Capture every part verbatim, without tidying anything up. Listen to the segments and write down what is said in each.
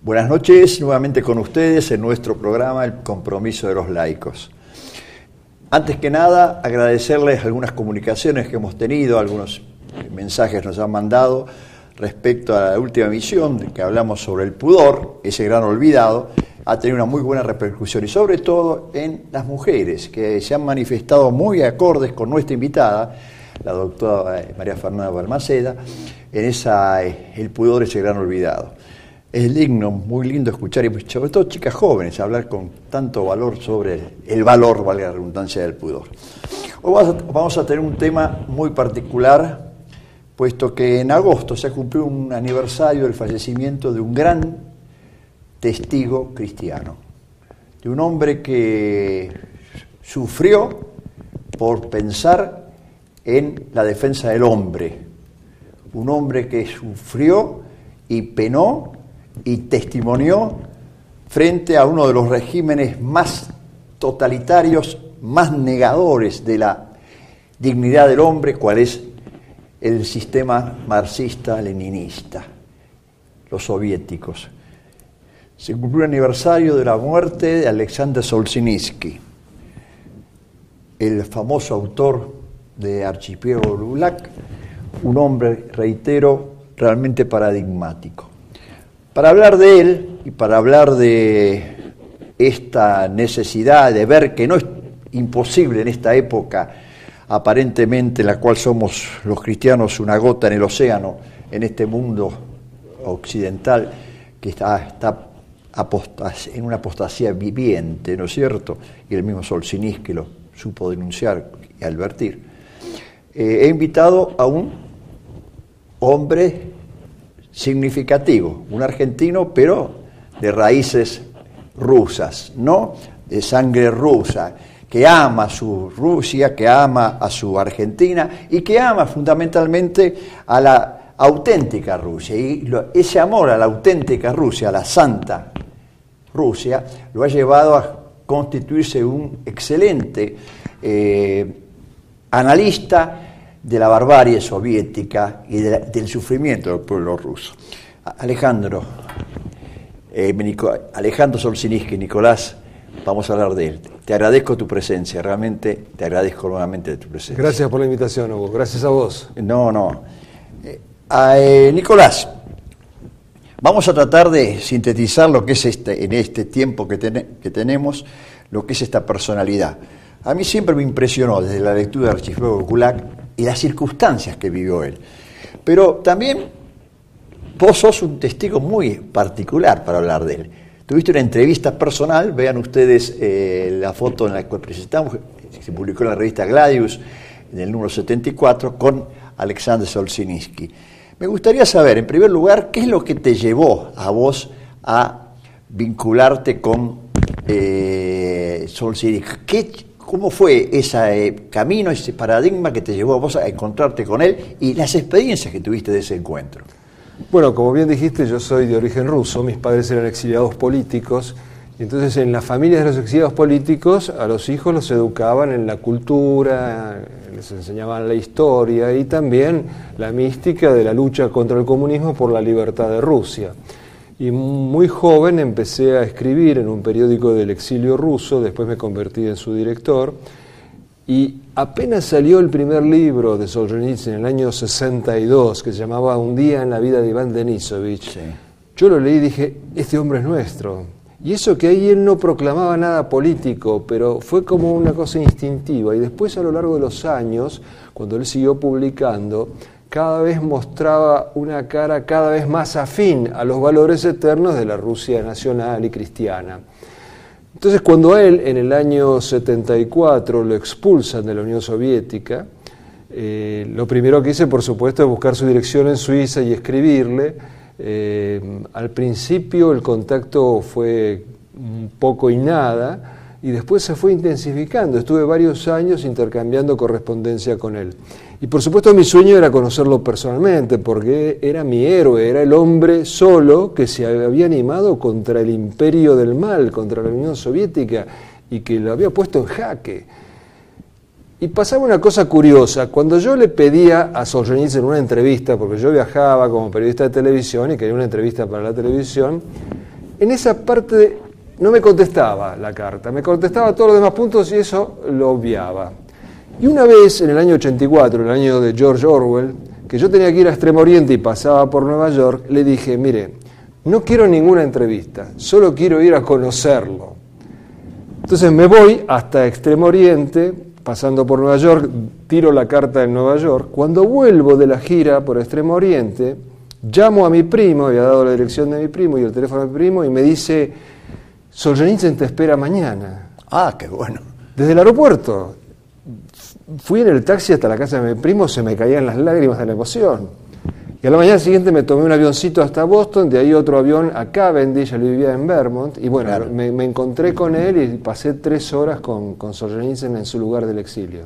Buenas noches, nuevamente con ustedes en nuestro programa El Compromiso de los Laicos. Antes que nada, agradecerles algunas comunicaciones que hemos tenido, algunos mensajes nos han mandado respecto a la última emisión, que hablamos sobre el pudor, ese gran olvidado. Ha tenido una muy buena repercusión y sobre todo en las mujeres, que se han manifestado muy acordes con nuestra invitada, la doctora María Fernanda Balmaceda, en esa, el pudor, ese gran olvidado. Es digno, muy lindo escuchar, y sobre todo chicas jóvenes, hablar con tanto valor sobre el valor, valga la redundancia, del pudor. Hoy vamos a, vamos a tener un tema muy particular, puesto que en agosto se cumplió un aniversario del fallecimiento de un gran testigo cristiano, de un hombre que sufrió por pensar en la defensa del hombre, un hombre que sufrió y penó y testimonió frente a uno de los regímenes más totalitarios, más negadores de la dignidad del hombre, cual es el sistema marxista-leninista, los soviéticos. Se cumplió el aniversario de la muerte de Alexander Solzhenitsyn, el famoso autor de Archipiélago Gulag, un hombre, reitero, realmente paradigmático. Para hablar de él y para hablar de esta necesidad de ver que no es imposible en esta época, aparentemente en la cual somos los cristianos una gota en el océano, en este mundo occidental que está, está apostas, en una apostasía viviente, ¿no es cierto? Y el mismo Solzhenitsyn lo supo denunciar y advertir. Eh, he invitado a un hombre significativo, un argentino, pero de raíces rusas, ¿no? De sangre rusa, que ama a su Rusia, que ama a su Argentina y que ama fundamentalmente a la auténtica Rusia. Y lo, ese amor a la auténtica Rusia, a la santa Rusia, lo ha llevado a constituirse un excelente eh, analista de la barbarie soviética y de la, del sufrimiento del pueblo ruso. Alejandro, eh, Nico, Alejandro Solzhenitsyn, Nicolás, vamos a hablar de él. Te agradezco tu presencia, realmente te agradezco nuevamente de tu presencia. Gracias por la invitación, Hugo, gracias a vos. No, no. Eh, eh, Nicolás, vamos a tratar de sintetizar lo que es este, en este tiempo que, ten, que tenemos, lo que es esta personalidad. A mí siempre me impresionó desde la lectura de Archipiélago Gulag y las circunstancias que vivió él. Pero también vos sos un testigo muy particular para hablar de él. Tuviste una entrevista personal, vean ustedes eh, la foto en la que presentamos, se publicó en la revista Gladius, en el número setenta y cuatro, con Alexander Solzhenitsyn. Me gustaría saber, en primer lugar, qué es lo que te llevó a vos a vincularte con eh, Solzhenitsyn. ¿Qué ¿Cómo fue ese eh, camino, ese paradigma que te llevó a vos a encontrarte con él y las experiencias que tuviste de ese encuentro? Bueno, como bien dijiste, yo soy de origen ruso, mis padres eran exiliados políticos, y entonces en las familias de los exiliados políticos a los hijos los educaban en la cultura, les enseñaban la historia y también la mística de la lucha contra el comunismo por la libertad de Rusia. Y muy joven empecé a escribir en un periódico del exilio ruso, después me convertí en su director, y apenas salió el primer libro de Solzhenitsyn en el año sesenta y dos, que se llamaba Un día en la vida de Iván Denisovich, sí. Yo lo leí y dije, este hombre es nuestro. Y eso que ahí él no proclamaba nada político, pero fue como una cosa instintiva. Y después a lo largo de los años, cuando él siguió publicando, cada vez mostraba una cara cada vez más afín a los valores eternos de la Rusia nacional y cristiana. Entonces, cuando a él, en el año setenta y cuatro, lo expulsan de la Unión Soviética, eh, lo primero que hice, por supuesto, es buscar su dirección en Suiza y escribirle. Eh, al principio el contacto fue un poco y nada, y después se fue intensificando. Estuve varios años intercambiando correspondencia con él. Y por supuesto mi sueño era conocerlo personalmente, porque era mi héroe, era el hombre solo que se había animado contra el imperio del mal, contra la Unión Soviética, y que lo había puesto en jaque. Y pasaba una cosa curiosa, cuando yo le pedía a Solzhenitsyn una entrevista, porque yo viajaba como periodista de televisión y quería una entrevista para la televisión, en esa parte de, no me contestaba la carta, me contestaba todos los demás puntos y eso lo obviaba. Y una vez, en el año ochenta y cuatro, el año de George Orwell, que yo tenía que ir a Extremo Oriente y pasaba por Nueva York, le dije, mire, no quiero ninguna entrevista, solo quiero ir a conocerlo. Entonces me voy hasta Extremo Oriente, pasando por Nueva York, tiro la carta en Nueva York. Cuando vuelvo de la gira por Extremo Oriente, llamo a mi primo, había dado la dirección de mi primo y el teléfono de mi primo, y me dice, Solzhenitsyn te espera mañana. Ah, qué bueno. Desde el aeropuerto. Fui en el taxi hasta la casa de mi primo, se me caían las lágrimas de la emoción. Y a la mañana siguiente me tomé un avioncito hasta Boston, de ahí otro avión a Cavendish, él vivía en Vermont, y bueno, claro. me, me encontré con él y pasé tres horas con, con Solzhenitsyn en su lugar del exilio.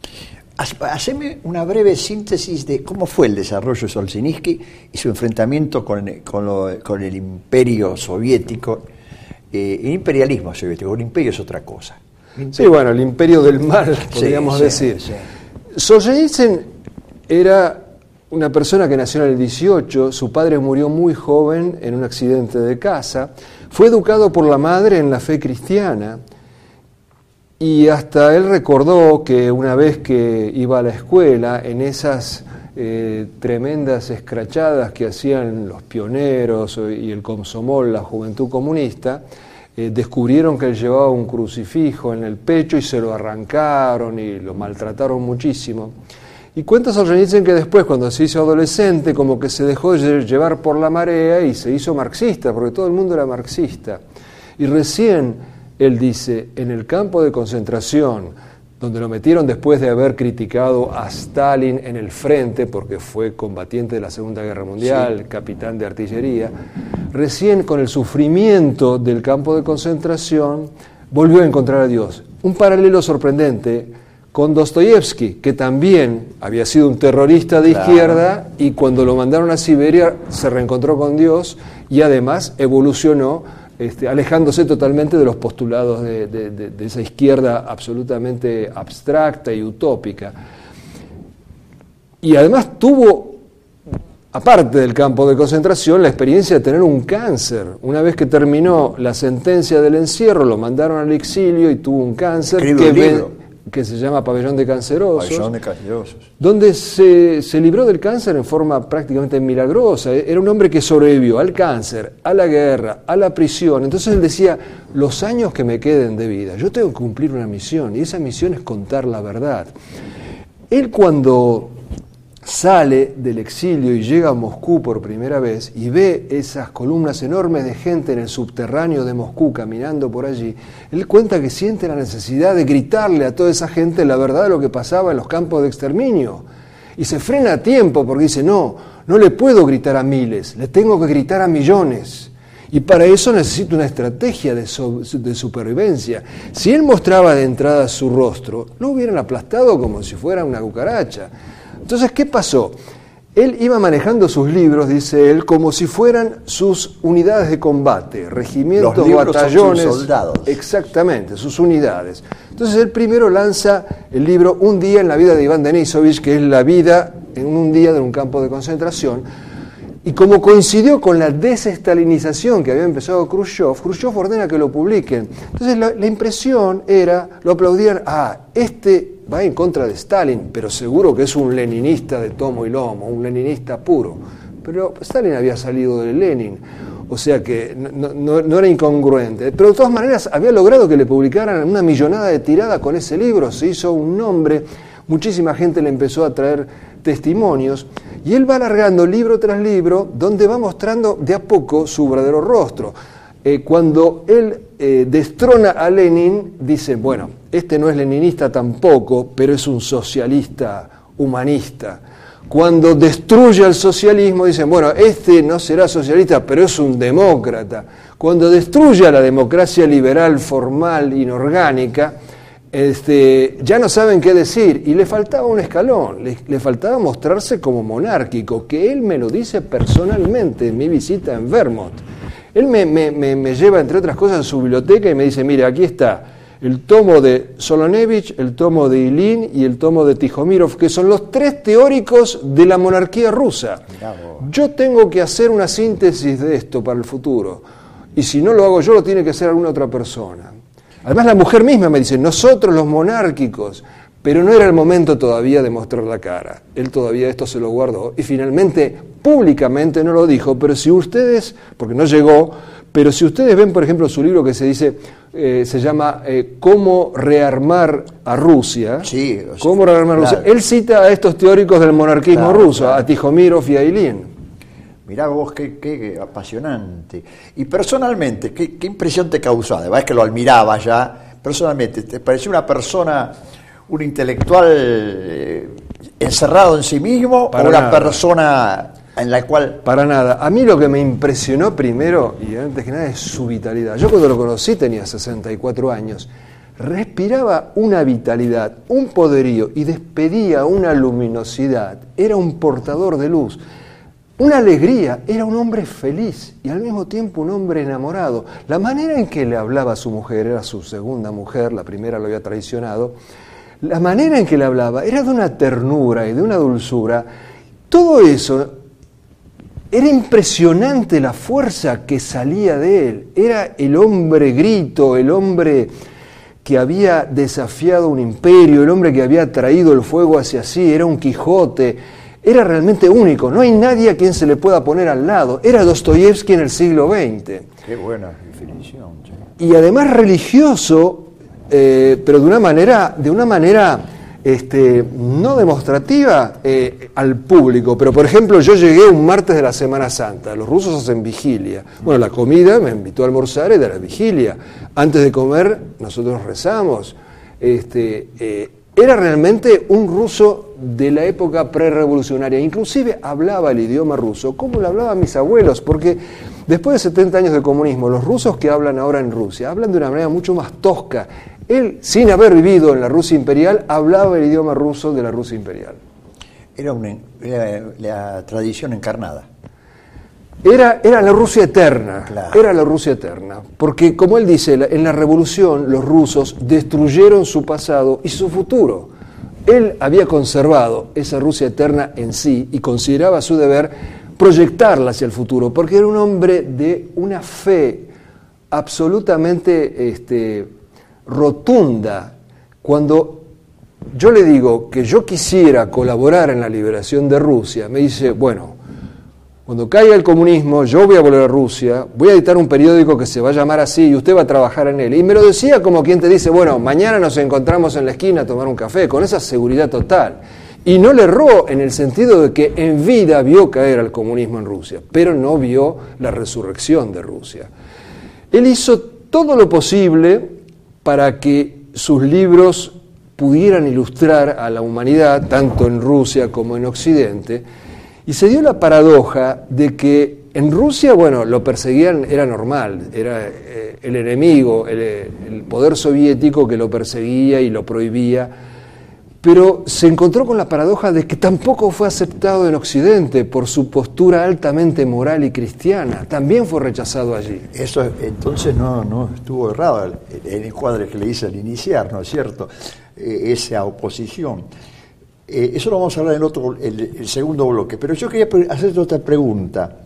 Haceme una breve síntesis de cómo fue el desarrollo de Solzhenitsyn y su enfrentamiento con, con, lo, con el imperio soviético, eh, el imperialismo soviético. Un imperio es otra cosa. Sí, bueno, el imperio del mal, podríamos sí, decir. Sí, sí. Solzhenitsyn era una persona que nació en el dieciocho, su padre murió muy joven en un accidente de casa, fue educado por la madre en la fe cristiana y hasta él recordó que una vez que iba a la escuela, en esas eh, tremendas escrachadas que hacían los pioneros y el Komsomol, la Juventud Comunista, eh, descubrieron que él llevaba un crucifijo en el pecho y se lo arrancaron y lo maltrataron muchísimo. Y cuenta Solzhenitsyn que después, cuando se hizo adolescente, como que se dejó llevar por la marea y se hizo marxista, porque todo el mundo era marxista. Y recién, él dice, en el campo de concentración, donde lo metieron después de haber criticado a Stalin en el frente, porque fue combatiente de la Segunda Guerra Mundial, sí. capitán de artillería, recién con el sufrimiento del campo de concentración, volvió a encontrar a Dios. Un paralelo sorprendente con Dostoyevsky, que también había sido un terrorista de claro. izquierda y cuando lo mandaron a Siberia se reencontró con Dios y además evolucionó, este, alejándose totalmente de los postulados de, de, de, de esa izquierda absolutamente abstracta y utópica. Y además tuvo, aparte del campo de concentración, la experiencia de tener un cáncer. Una vez que terminó la sentencia del encierro, lo mandaron al exilio y tuvo un cáncer que, un ve, que se llama Pabellón de Cancerosos, Pabellón de Cancerosos. donde se, se libró del cáncer en forma prácticamente milagrosa. Era un hombre que sobrevivió al cáncer, a la guerra, a la prisión. Entonces él decía, los años que me queden de vida, yo tengo que cumplir una misión, y esa misión es contar la verdad. Él cuando sale del exilio y llega a Moscú por primera vez y ve esas columnas enormes de gente en el subterráneo de Moscú caminando por allí, él cuenta que siente la necesidad de gritarle a toda esa gente la verdad de lo que pasaba en los campos de exterminio. Y se frena a tiempo porque dice, no, no le puedo gritar a miles, le tengo que gritar a millones. Y para eso necesito una estrategia de, so- de supervivencia. Si él mostraba de entrada su rostro, lo hubieran aplastado como si fuera una cucaracha. Entonces, ¿qué pasó? Él iba manejando sus libros, dice él, como si fueran sus unidades de combate, regimientos, Los libros batallones. Son sus soldados. Exactamente, sus unidades. Entonces, él primero lanza el libro Un día en la vida de Iván Denisovich, que es la vida en un día de un campo de concentración. Y como coincidió con la desestalinización que había empezado Khrushchev, Khrushchev ordena que lo publiquen. Entonces, la, la impresión era, lo aplaudían, ah, este va en contra de Stalin, pero seguro que es un leninista de tomo y lomo, un leninista puro. Pero Stalin había salido de Lenin, o sea que no, no, no era incongruente. Pero de todas maneras había logrado que le publicaran una millonada de tirada con ese libro, se hizo un nombre, muchísima gente le empezó a traer testimonios, y él va alargando libro tras libro, donde va mostrando de a poco su verdadero rostro. Eh, cuando él eh, destrona a Lenin, dice, bueno, este no es leninista tampoco, pero es un socialista humanista. Cuando destruye al socialismo, dicen, bueno, este no será socialista, pero es un demócrata. Cuando destruye a la democracia liberal formal, inorgánica, este, ya no saben qué decir, y le faltaba un escalón, le, le faltaba mostrarse como monárquico, que él me lo dice personalmente en mi visita en Vermont. Él me, me, me, me lleva, entre otras cosas, a su biblioteca y me dice, mire, aquí está el tomo de Solonevich, el tomo de Ilyin y el tomo de Tijomirov, que son los tres teóricos de la monarquía rusa. Yo tengo que hacer una síntesis de esto para el futuro. y si no lo hago yo, lo tiene que hacer alguna otra persona. Además, la mujer misma me dice, nosotros los monárquicos, pero no era el momento todavía de mostrar la cara. Él todavía esto se lo guardó y finalmente, públicamente no lo dijo, pero si ustedes, porque no llegó, pero si ustedes ven, por ejemplo, su libro que se dice, eh, se llama eh, Cómo rearmar a Rusia, sí, o sea, Cómo rearmar a Rusia, claro. Él cita a estos teóricos del monarquismo Claro, ruso, claro. a Tijomirov y a Ilyin. Mirá vos, qué, qué apasionante. Y personalmente, ¿qué, qué impresión te causó? Además que lo admiraba ya, personalmente, ¿te pareció una persona, un intelectual eh, encerrado en sí mismo Para o una nada. persona en la cual... Para nada. A mí lo que me impresionó primero, y antes que nada, es su vitalidad. Yo cuando lo conocí tenía sesenta y cuatro años. Respiraba una vitalidad, un poderío y despedía una luminosidad. Era un portador de luz. Una alegría, era un hombre feliz y al mismo tiempo un hombre enamorado. La manera en que le hablaba a su mujer, era su segunda mujer, la primera lo había traicionado, la manera en que le hablaba era de una ternura y de una dulzura. Todo eso, era impresionante la fuerza que salía de él. Era el hombre grito, el hombre que había desafiado un imperio, el hombre que había traído el fuego hacia sí, era un Quijote. Era realmente único, no hay nadie a quien se le pueda poner al lado. Era Dostoyevsky en el siglo veinte. Qué buena definición. Che. Y además religioso, eh, pero de una manera, de una manera este, no demostrativa eh, al público. Pero por ejemplo, yo llegué un martes de la Semana Santa, los rusos hacen vigilia. Bueno, la comida me invitó a almorzar y de la vigilia. Antes de comer, nosotros rezamos. Este, eh, Era realmente un ruso de la época prerevolucionaria. Inclusive hablaba el idioma ruso como lo hablaban mis abuelos, porque después de setenta años de comunismo, los rusos que hablan ahora en Rusia hablan de una manera mucho más tosca. Él, sin haber vivido en la Rusia imperial, hablaba el idioma ruso de la Rusia imperial. Era, una, era la tradición encarnada. Era, era la Rusia eterna, Claro. era la Rusia eterna, porque como él dice, en la revolución los rusos destruyeron su pasado y su futuro. Él había conservado esa Rusia eterna en sí y consideraba su deber proyectarla hacia el futuro, porque era un hombre de una fe absolutamente este, rotunda. Cuando yo le digo que yo quisiera colaborar en la liberación de Rusia, me dice, bueno, cuando caiga el comunismo, yo voy a volver a Rusia, voy a editar un periódico que se va a llamar así y usted va a trabajar en él. Y me lo decía como quien te dice, bueno, mañana nos encontramos en la esquina a tomar un café, con esa seguridad total. Y no le erró en el sentido de que en vida vio caer al comunismo en Rusia, pero no vio la resurrección de Rusia. Él hizo todo lo posible para que sus libros pudieran ilustrar a la humanidad, tanto en Rusia como en Occidente. Y se dio la paradoja de que en Rusia, bueno, lo perseguían, era normal, era eh, el enemigo, el, el poder soviético que lo perseguía y lo prohibía, pero se encontró con la paradoja de que tampoco fue aceptado en Occidente por su postura altamente moral y cristiana, también fue rechazado allí. Eso entonces no, no estuvo errado el, el encuadre que le hice al iniciar, ¿no es cierto? Eh, esa oposición. Eh, eso lo vamos a hablar en otro, el, el segundo bloque, pero yo quería hacerte otra pregunta.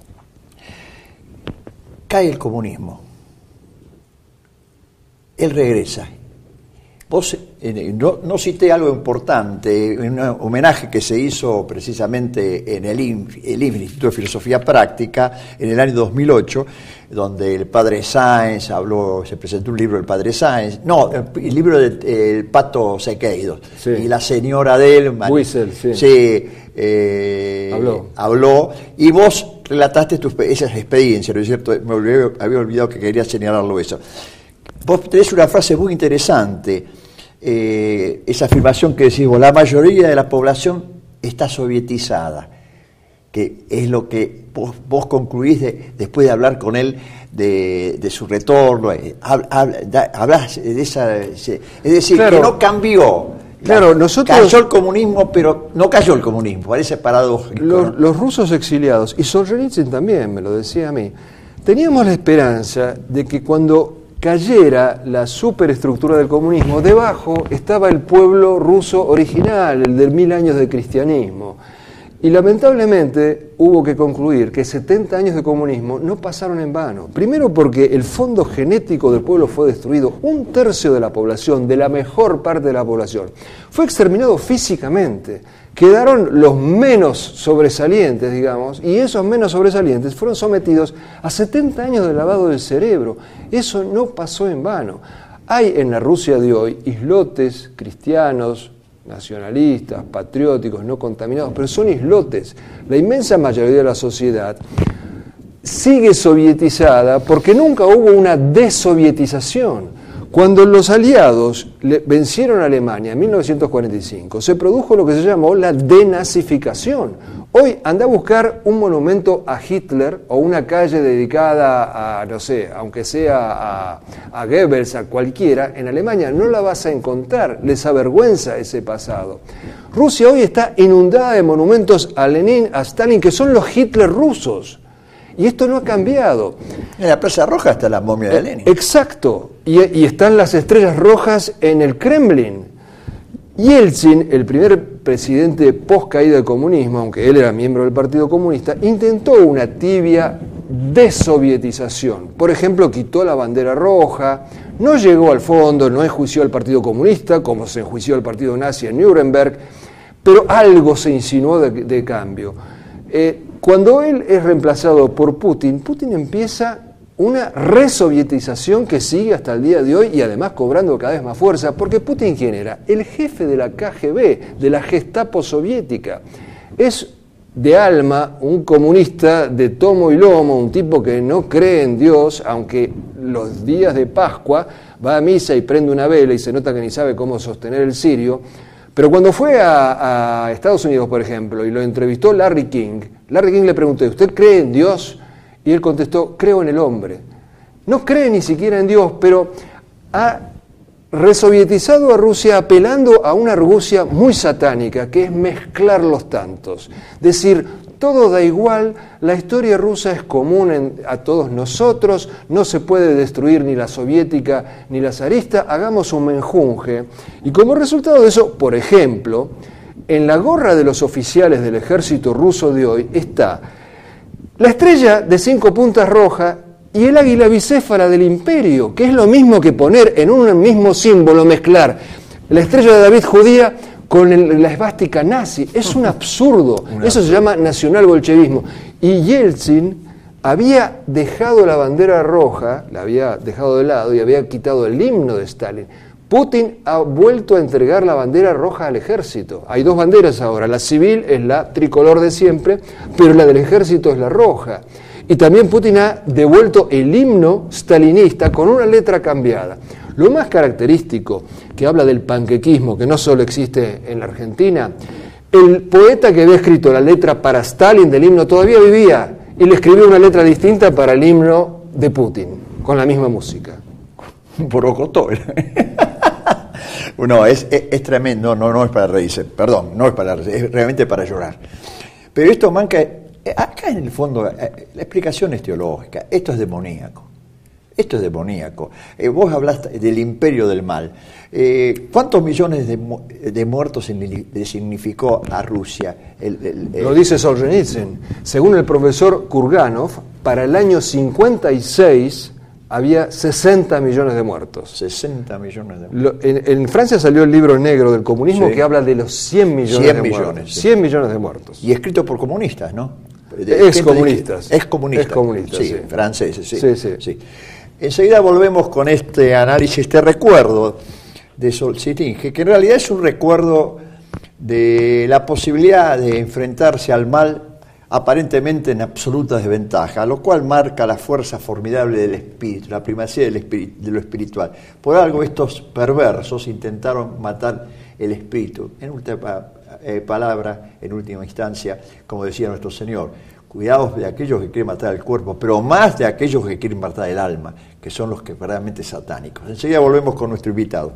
Cae el comunismo, él regresa. Vos, eh, no, no cité algo importante, un homenaje que se hizo precisamente en el, I N F, el I N F, el Instituto de Filosofía Práctica, en el año dos mil ocho, donde el padre Sáenz habló, se presentó un libro del padre Sáenz, no, el, el libro del el Pato Sequeiros, sí. Y la señora de él, Wiesel, sí. sí eh, habló. habló, y vos relataste tus, esas experiencias, ¿no es cierto? Me olvidé, había olvidado que quería señalarlo eso. Vos tenés una frase muy interesante, eh, esa afirmación que decís vos, la mayoría de la población está sovietizada, que es lo que vos, vos concluís de, después de hablar con él de, de su retorno, eh, hablas de esa, es decir, claro, que no cambió. Claro, nosotros, cayó el comunismo, pero no cayó el comunismo, parece paradójico. Los, ¿no? los rusos exiliados, y Solzhenitsyn también me lo decía a mí, teníamos la esperanza de que cuando cayera la superestructura del comunismo, debajo estaba el pueblo ruso original, el de mil años de cristianismo, Y lamentablemente hubo que concluir que setenta años de comunismo no pasaron en vano. Primero porque el fondo genético del pueblo fue destruido. Un tercio de la población, de la mejor parte de la población, fue exterminado físicamente. Quedaron los menos sobresalientes, digamos, y esos menos sobresalientes fueron sometidos a setenta años de lavado del cerebro. Eso no pasó en vano. Hay en la Rusia de hoy islotes cristianos, nacionalistas, patrióticos, no contaminados, pero son islotes. La inmensa mayoría de la sociedad sigue sovietizada porque nunca hubo una desovietización. Cuando los aliados le vencieron a Alemania en mil novecientos cuarenta y cinco, se produjo lo que se llamó la denazificación. Hoy anda a buscar un monumento a Hitler o una calle dedicada a, no sé, aunque sea a, a Goebbels, a cualquiera, en Alemania no la vas a encontrar, les avergüenza ese pasado. Rusia hoy está inundada de monumentos a Lenin, a Stalin, que son los Hitler rusos. Y esto no ha cambiado. En la Plaza Roja está la momia de Lenin. Exacto. Y, y están las estrellas rojas en el Kremlin. Yeltsin, el primer presidente post caída del comunismo, aunque él era miembro del Partido Comunista, intentó una tibia desovietización. Por ejemplo, quitó la bandera roja, no llegó al fondo, no enjuició al Partido Comunista, como se enjuició al Partido Nazi en Nuremberg, pero algo se insinuó de, de cambio. Eh, Cuando él es reemplazado por Putin, Putin empieza una resovietización que sigue hasta el día de hoy y además cobrando cada vez más fuerza, porque Putin, ¿quién era? El jefe de la K G B, de la Gestapo soviética. Es de alma un comunista de tomo y lomo, un tipo que no cree en Dios, aunque los días de Pascua va a misa y prende una vela y se nota que ni sabe cómo sostener el cirio. Pero cuando fue a, a Estados Unidos, por ejemplo, y lo entrevistó Larry King, Larry King le preguntó, ¿usted cree en Dios? Y él contestó, creo en el hombre. No cree ni siquiera en Dios, pero ha resovietizado a Rusia apelando a una argucia muy satánica, que es mezclar los tantos. Decir, todo da igual, la historia rusa es común en, a todos nosotros, no se puede destruir ni la soviética ni la zarista, hagamos un menjunje. Y como resultado de eso, por ejemplo, en la gorra de los oficiales del ejército ruso de hoy está la estrella de cinco puntas roja y el águila bicéfala del imperio, que es lo mismo que poner en un mismo símbolo, mezclar la estrella de David judía con el, la esvástica nazi. Es un absurdo. Eso se llama nacional-bolchevismo. Y Yeltsin había dejado la bandera roja, la había dejado de lado y había quitado el himno de Stalin. Putin ha vuelto a entregar la bandera roja al ejército. Hay dos banderas ahora. La civil es la tricolor de siempre, pero la del ejército es la roja. Y también Putin ha devuelto el himno stalinista con una letra cambiada. Lo más característico, que habla del panquequismo, que no solo existe en la Argentina, el poeta que había escrito la letra para Stalin del himno todavía vivía y le escribió una letra distinta para el himno de Putin, con la misma música. Borocotó. No, es, es, es tremendo, no, no es para reírse, perdón, no es para reírse, es realmente para llorar. Pero esto manca, acá en el fondo, la explicación es teológica, esto es demoníaco. Esto es demoníaco. Eh, vos hablaste del imperio del mal. Eh, ¿Cuántos millones de, de muertos le significó a Rusia? El, el, el... Lo dice Solzhenitsyn. Según el profesor Kurganov, para el año cincuenta y seis había sesenta millones de muertos. sesenta millones de muertos. Lo, en, en Francia salió el libro negro del comunismo, sí, que habla de los cien millones cien de millones, muertos. Sí. cien millones de muertos. Y escrito por comunistas, ¿no? Excomunistas. Excomunistas. Excomunistas, sí, sí. Franceses, sí. Sí, sí. sí. Enseguida volvemos con este análisis, este recuerdo de Solzhenitsyn, que en realidad es un recuerdo de la posibilidad de enfrentarse al mal aparentemente en absoluta desventaja, lo cual marca la fuerza formidable del espíritu, la primacía del espíritu, de lo espiritual. Por algo estos perversos intentaron matar el espíritu. En última eh, palabra, en última instancia, como decía nuestro Señor, cuidados de aquellos que quieren matar el cuerpo, pero más de aquellos que quieren matar el alma, que son los que verdaderamente satánicos. Enseguida volvemos con nuestro invitado.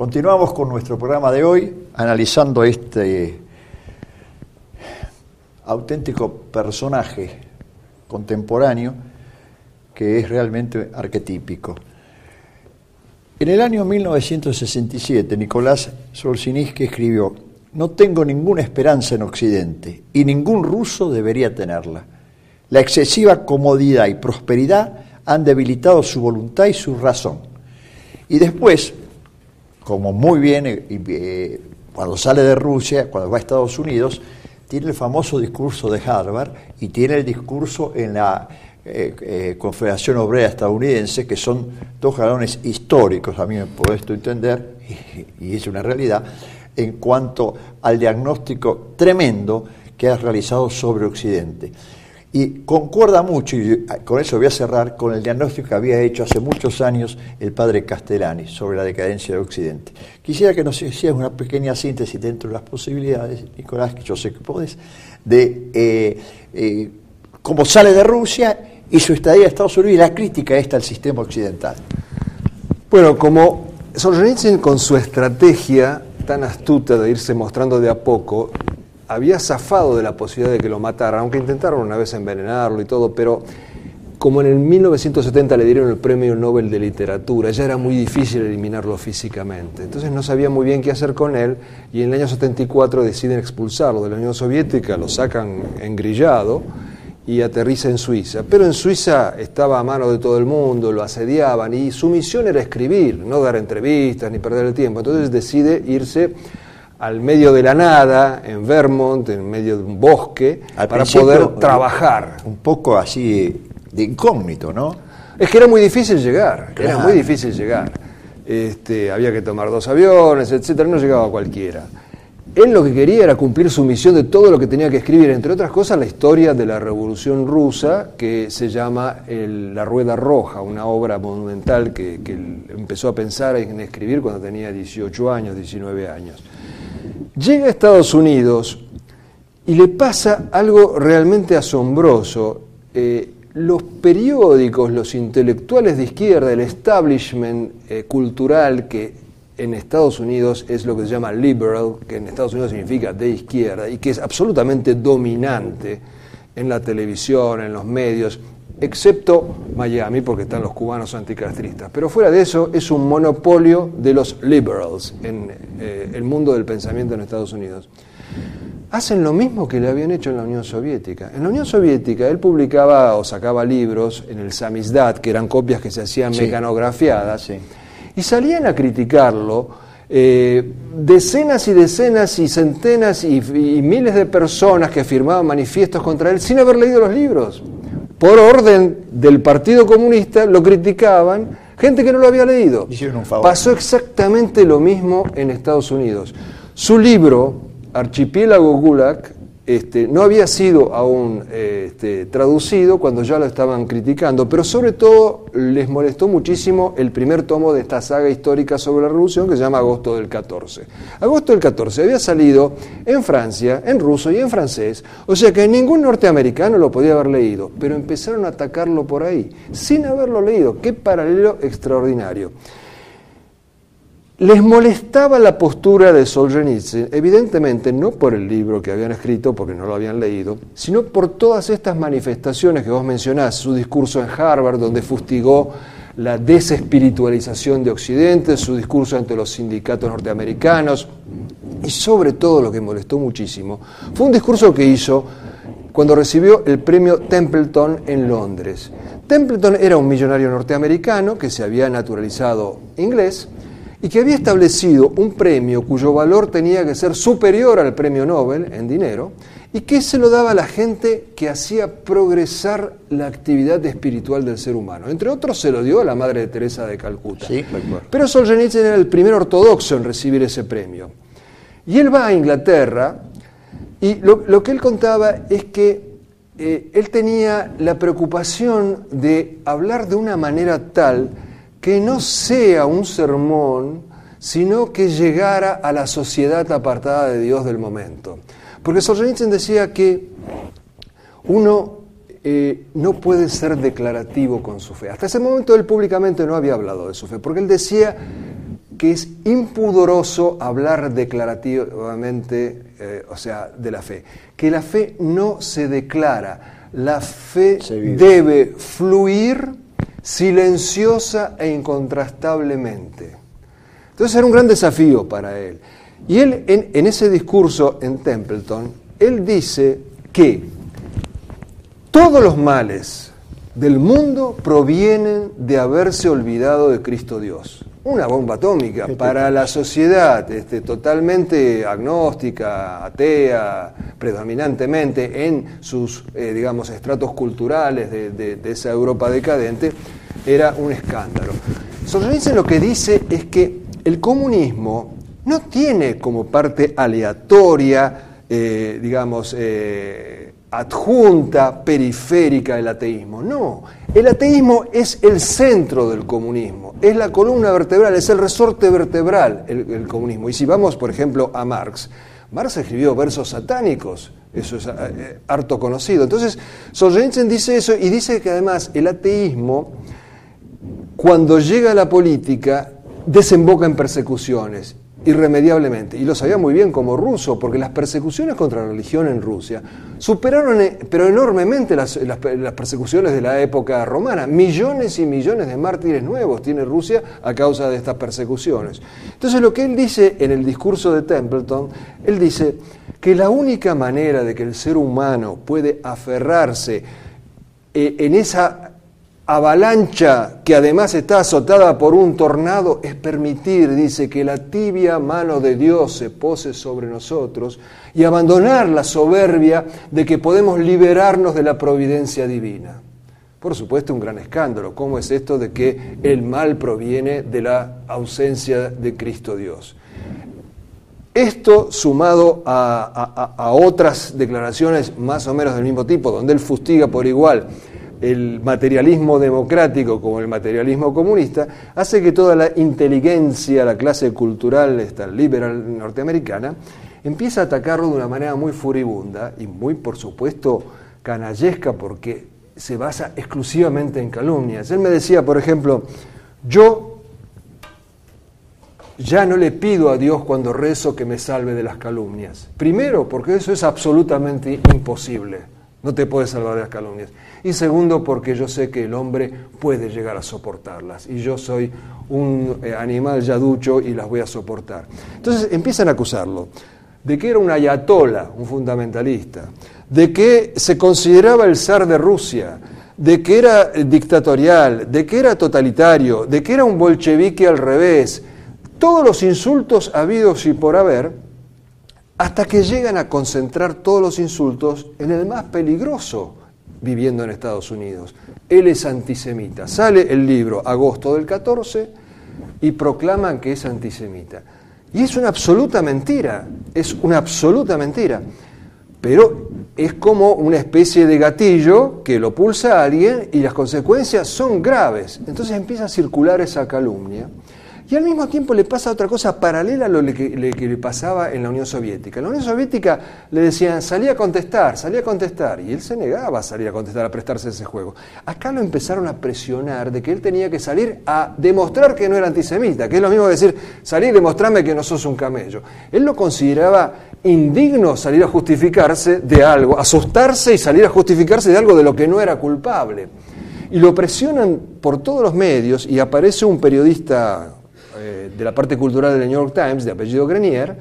Continuamos con nuestro programa de hoy, analizando este auténtico personaje contemporáneo que es realmente arquetípico. En el año mil novecientos sesenta y siete, Nicolás Solzhenitsyn escribió: "No tengo ninguna esperanza en Occidente, y ningún ruso debería tenerla. La excesiva comodidad y prosperidad han debilitado su voluntad y su razón". Y después, como muy bien, eh, eh, cuando sale de Rusia, cuando va a Estados Unidos, tiene el famoso discurso de Harvard y tiene el discurso en la eh, eh, Confederación Obrera Estadounidense, que son dos galones históricos, a mí me puede esto entender, y, y es una realidad, en cuanto al diagnóstico tremendo que ha realizado sobre Occidente. Y concuerda mucho, y con eso voy a cerrar, con el diagnóstico que había hecho hace muchos años el padre Castellani sobre la decadencia de Occidente. Quisiera que nos hicieras una pequeña síntesis dentro de las posibilidades, Nicolás, que yo sé que podés, de eh, eh, cómo sale de Rusia y su estadía en Estados Unidos y la crítica esta al sistema occidental. Bueno, como Solzhenitsyn, con su estrategia tan astuta de irse mostrando de a poco, había zafado de la posibilidad de que lo mataran, aunque intentaron una vez envenenarlo y todo, pero como en el mil novecientos setenta le dieron el Premio Nobel de Literatura, ya era muy difícil eliminarlo físicamente. Entonces no sabía muy bien qué hacer con él, y en el año setenta y cuatro deciden expulsarlo de la Unión Soviética, lo sacan engrillado y aterriza en Suiza. Pero en Suiza estaba a mano de todo el mundo, lo asediaban, y su misión era escribir, no dar entrevistas ni perder el tiempo. Entonces decide irse al medio de la nada, en Vermont, en medio de un bosque, al para poder trabajar. Un poco así de incógnito, ¿no? Es que era muy difícil llegar, claro. era muy difícil llegar. Este, había que tomar dos aviones, etcétera, no llegaba cualquiera. Él lo que quería era cumplir su misión de todo lo que tenía que escribir, entre otras cosas la historia de la Revolución Rusa, que se llama el, La Rueda Roja, una obra monumental que, que empezó a pensar en escribir cuando tenía dieciocho años, diecinueve años. Llega a Estados Unidos y le pasa algo realmente asombroso. Eh, los periódicos, los intelectuales de izquierda, el establishment eh, cultural, que en Estados Unidos es lo que se llama liberal, que en Estados Unidos significa de izquierda, y que es absolutamente dominante en la televisión, en los medios, excepto Miami, porque están los cubanos anticastristas. Pero fuera de eso, es un monopolio de los liberals en eh, el mundo del pensamiento en Estados Unidos. Hacen lo mismo que le habían hecho en la Unión Soviética. En la Unión Soviética él publicaba o sacaba libros en el samizdat, que eran copias que se hacían sí. mecanografiadas, sí. y salían a criticarlo eh, decenas y decenas y centenas y, y miles de personas que firmaban manifiestos contra él sin haber leído los libros. Por orden del Partido Comunista lo criticaban gente que no lo había leído. Hicieron un favor. Pasó exactamente lo mismo en Estados Unidos. Su libro, Archipiélago Gulag, este, no había sido aún eh, este, traducido cuando ya lo estaban criticando, pero sobre todo les molestó muchísimo el primer tomo de esta saga histórica sobre la Revolución, que se llama Agosto del catorce. Agosto del catorce había salido en Francia, en ruso y en francés, o sea que ningún norteamericano lo podía haber leído, pero empezaron a atacarlo por ahí, sin haberlo leído. ¡Qué paralelo extraordinario! Les molestaba la postura de Solzhenitsyn, evidentemente no por el libro que habían escrito, porque no lo habían leído, sino por todas estas manifestaciones que vos mencionás, su discurso en Harvard, donde fustigó la desespiritualización de Occidente, su discurso ante los sindicatos norteamericanos, y sobre todo lo que molestó muchísimo, fue un discurso que hizo cuando recibió el premio Templeton en Londres. Templeton era un millonario norteamericano que se había naturalizado inglés, y que había establecido un premio cuyo valor tenía que ser superior al premio Nobel en dinero, y que se lo daba a la gente que hacía progresar la actividad espiritual del ser humano. Entre otros se lo dio a la Madre de Teresa de Calcuta. Sí, pero Solzhenitsyn era el primer ortodoxo en recibir ese premio. Y él va a Inglaterra, y lo, lo que él contaba es que eh, él tenía la preocupación de hablar de una manera tal que no sea un sermón, sino que llegara a la sociedad apartada de Dios del momento. Porque Solzhenitsyn decía que uno eh, no puede ser declarativo con su fe. Hasta ese momento él públicamente no había hablado de su fe, porque él decía que es impudoroso hablar declarativamente, eh, o sea, de la fe. Que la fe no se declara, la fe debe fluir silenciosa e incontrastablemente. Entonces era un gran desafío para él. Y él, en, en ese discurso en Templeton, él dice que todos los males del mundo provienen de haberse olvidado de Cristo Dios. Una bomba atómica para la sociedad este, totalmente agnóstica, atea, predominantemente en sus, eh, digamos, estratos culturales de, de, de esa Europa decadente, era un escándalo. Solzhenitsyn lo que dice es que el comunismo no tiene como parte aleatoria, eh, digamos, eh, adjunta, periférica el ateísmo. No, el ateísmo es el centro del comunismo, es la columna vertebral, es el resorte vertebral el, el comunismo. Y si vamos, por ejemplo, a Marx, Marx escribió versos satánicos, eso es eh, harto conocido. Entonces, Solzhenitsyn dice eso y dice que además el ateísmo, cuando llega a la política, desemboca en persecuciones, irremediablemente. Y lo sabía muy bien como ruso, porque las persecuciones contra la religión en Rusia superaron, pero enormemente las, las, las persecuciones de la época romana. Millones y millones de mártires nuevos tiene Rusia a causa de estas persecuciones. Entonces lo que él dice en el discurso de Templeton, él dice que la única manera de que el ser humano puede aferrarse eh, en esa avalancha que además está azotada por un tornado es permitir, dice, que la tibia mano de Dios se pose sobre nosotros y abandonar la soberbia de que podemos liberarnos de la providencia divina. Por supuesto, un gran escándalo. ¿Cómo es esto de que el mal proviene de la ausencia de Cristo Dios? Esto sumado a, a, a otras declaraciones más o menos del mismo tipo, donde él fustiga por igual el materialismo democrático como el materialismo comunista, hace que toda la inteligencia, la clase cultural esta liberal norteamericana, empiece a atacarlo de una manera muy furibunda y muy, por supuesto, canallesca, porque se basa exclusivamente en calumnias. Él me decía, por ejemplo, yo ya no le pido a Dios cuando rezo que me salve de las calumnias. Primero, porque eso es absolutamente imposible. No te puedes salvar de las calumnias. Y segundo, porque yo sé que el hombre puede llegar a soportarlas. Y yo soy un eh, animal ya ducho y las voy a soportar. Entonces empiezan a acusarlo de que era un ayatola, un fundamentalista, de que se consideraba el zar de Rusia, de que era dictatorial, de que era totalitario, de que era un bolchevique al revés. Todos los insultos habidos y por haber, hasta que llegan a concentrar todos los insultos en el más peligroso viviendo en Estados Unidos. Él es antisemita. Sale el libro agosto del catorce y proclaman que es antisemita. Y es una absoluta mentira, es una absoluta mentira. Pero es como una especie de gatillo que lo pulsa a alguien y las consecuencias son graves. Entonces empieza a circular esa calumnia. Y al mismo tiempo le pasa otra cosa paralela a lo que le, que le pasaba en la Unión Soviética. En la Unión Soviética le decían, salí a contestar, salí a contestar, y él se negaba a salir a contestar, a prestarse a ese juego. Acá lo empezaron a presionar de que él tenía que salir a demostrar que no era antisemita, que es lo mismo que decir, salí y demostrame que no sos un camello. Él lo consideraba indigno salir a justificarse de algo, asustarse y salir a justificarse de algo de lo que no era culpable. Y lo presionan por todos los medios, y aparece un periodista de la parte cultural del New York Times, de apellido Grenier,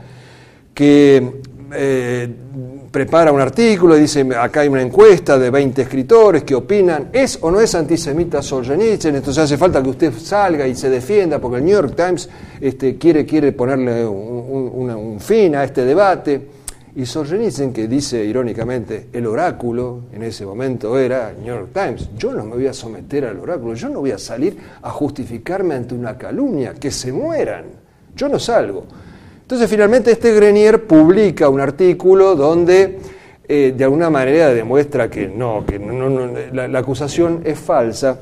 que eh, prepara un artículo y dice, acá hay una encuesta de veinte escritores que opinan, ¿es o no es antisemita Solzhenitsyn? Entonces hace falta que usted salga y se defienda, porque el New York Times este, quiere, quiere ponerle un, un, un fin a este debate. Y Solzhenitsyn, que dice irónicamente, el oráculo, en ese momento era New York Times, yo no me voy a someter al oráculo, yo no voy a salir a justificarme ante una calumnia, que se mueran, yo no salgo. Entonces finalmente este Grenier publica un artículo donde eh, de alguna manera demuestra que no, que no, no, la, la acusación es falsa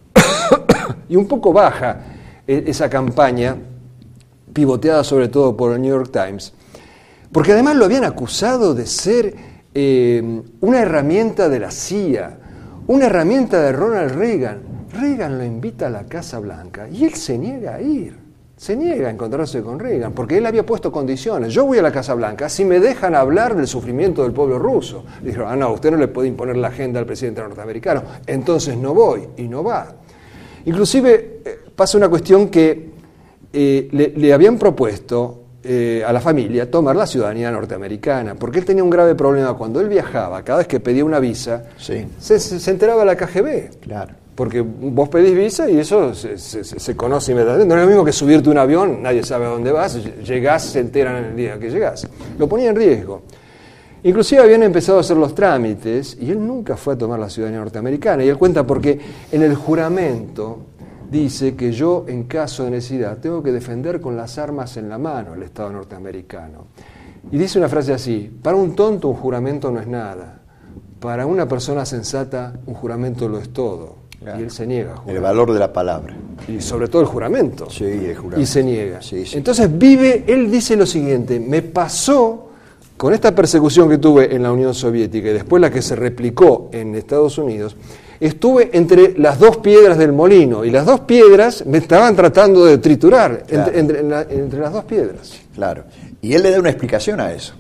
y un poco baja eh, esa campaña, pivoteada sobre todo por el New York Times, porque además lo habían acusado de ser eh, una herramienta de la C I A, una herramienta de Ronald Reagan. Reagan lo invita a la Casa Blanca y él se niega a ir. se niega a encontrarse con Reagan, porque él había puesto condiciones. Yo voy a la Casa Blanca, si me dejan hablar del sufrimiento del pueblo ruso. Dijeron, ah, no, usted no le puede imponer la agenda al presidente norteamericano, entonces no voy, y no va. Inclusive eh, pasa una cuestión que eh, le, le habían propuesto eh, a la familia tomar la ciudadanía norteamericana, porque él tenía un grave problema. Cuando él viajaba, cada vez que pedía una visa, sí. se, se, se enteraba la K G B. Claro. Porque vos pedís visa y eso se, se, se conoce inmediatamente. No es lo mismo que subirte un avión, nadie sabe a dónde vas, llegás, se enteran en el día que llegás. Lo ponía en riesgo. Inclusive habían empezado a hacer los trámites y él nunca fue a tomar la ciudadanía norteamericana. Y él cuenta porque en el juramento dice que yo, en caso de necesidad, tengo que defender con las armas en la mano el Estado norteamericano. Y dice una frase así: para un tonto un juramento no es nada, para una persona sensata un juramento lo es todo. Claro. Y él se niega a jurar. El valor de la palabra. Y sobre todo el juramento. Sí, el juramento. Y se niega. Sí, sí. Entonces vive, él dice lo siguiente: me pasó con esta persecución que tuve en la Unión Soviética y después la que se replicó en Estados Unidos, estuve entre las dos piedras del molino y las dos piedras me estaban tratando de triturar, claro. entre, entre, la, entre las dos piedras. Claro. Y él le da una explicación a eso.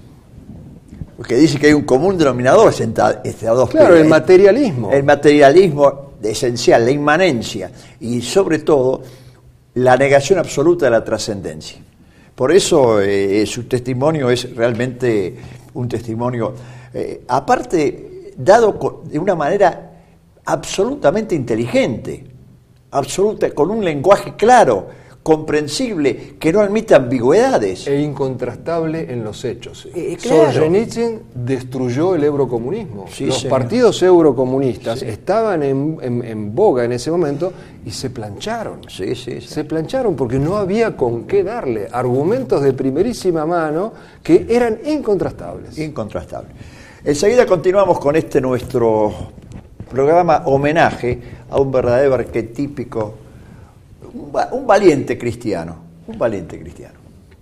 Porque dice que hay un común denominador entre estas dos Claro, piedras. El materialismo. El materialismo esencial, la inmanencia y sobre todo la negación absoluta de la trascendencia. Por eso eh, su testimonio es realmente un testimonio, eh, aparte, dado con, de una manera absolutamente inteligente, absoluta, con un lenguaje claro, comprensible, que no admite ambigüedades. E incontrastable en los hechos. Eh, claro. Solzhenitsyn destruyó el eurocomunismo. Sí, los señor. partidos eurocomunistas sí. estaban en, en, en boga en ese momento y se plancharon. Sí, sí, sí. Se plancharon porque no había con qué darle argumentos de primerísima mano que eran incontrastables. Incontrastables. Enseguida continuamos con este nuestro programa homenaje a un verdadero arquetípico, un, un valiente cristiano, un valiente cristiano.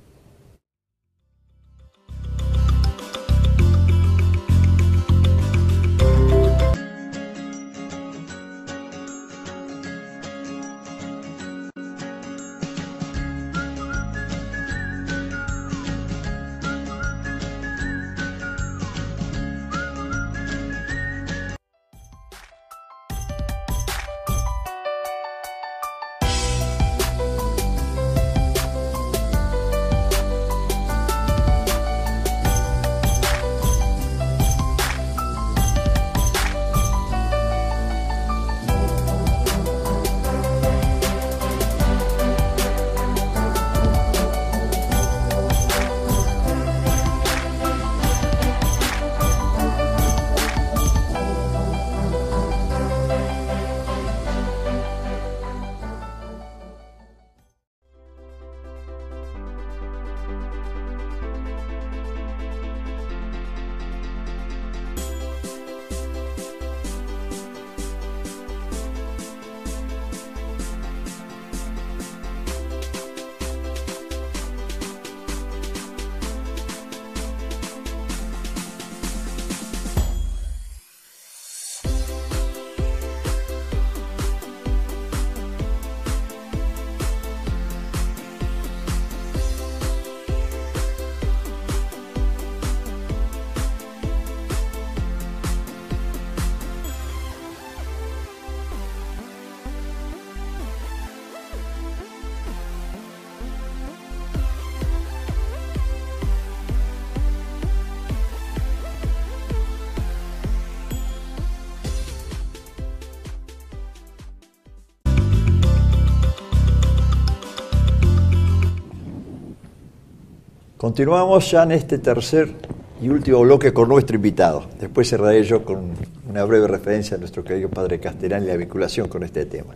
Continuamos ya en este tercer y último bloque con nuestro invitado. Después cerraré yo con una breve referencia a nuestro querido padre Castellán y la vinculación con este tema.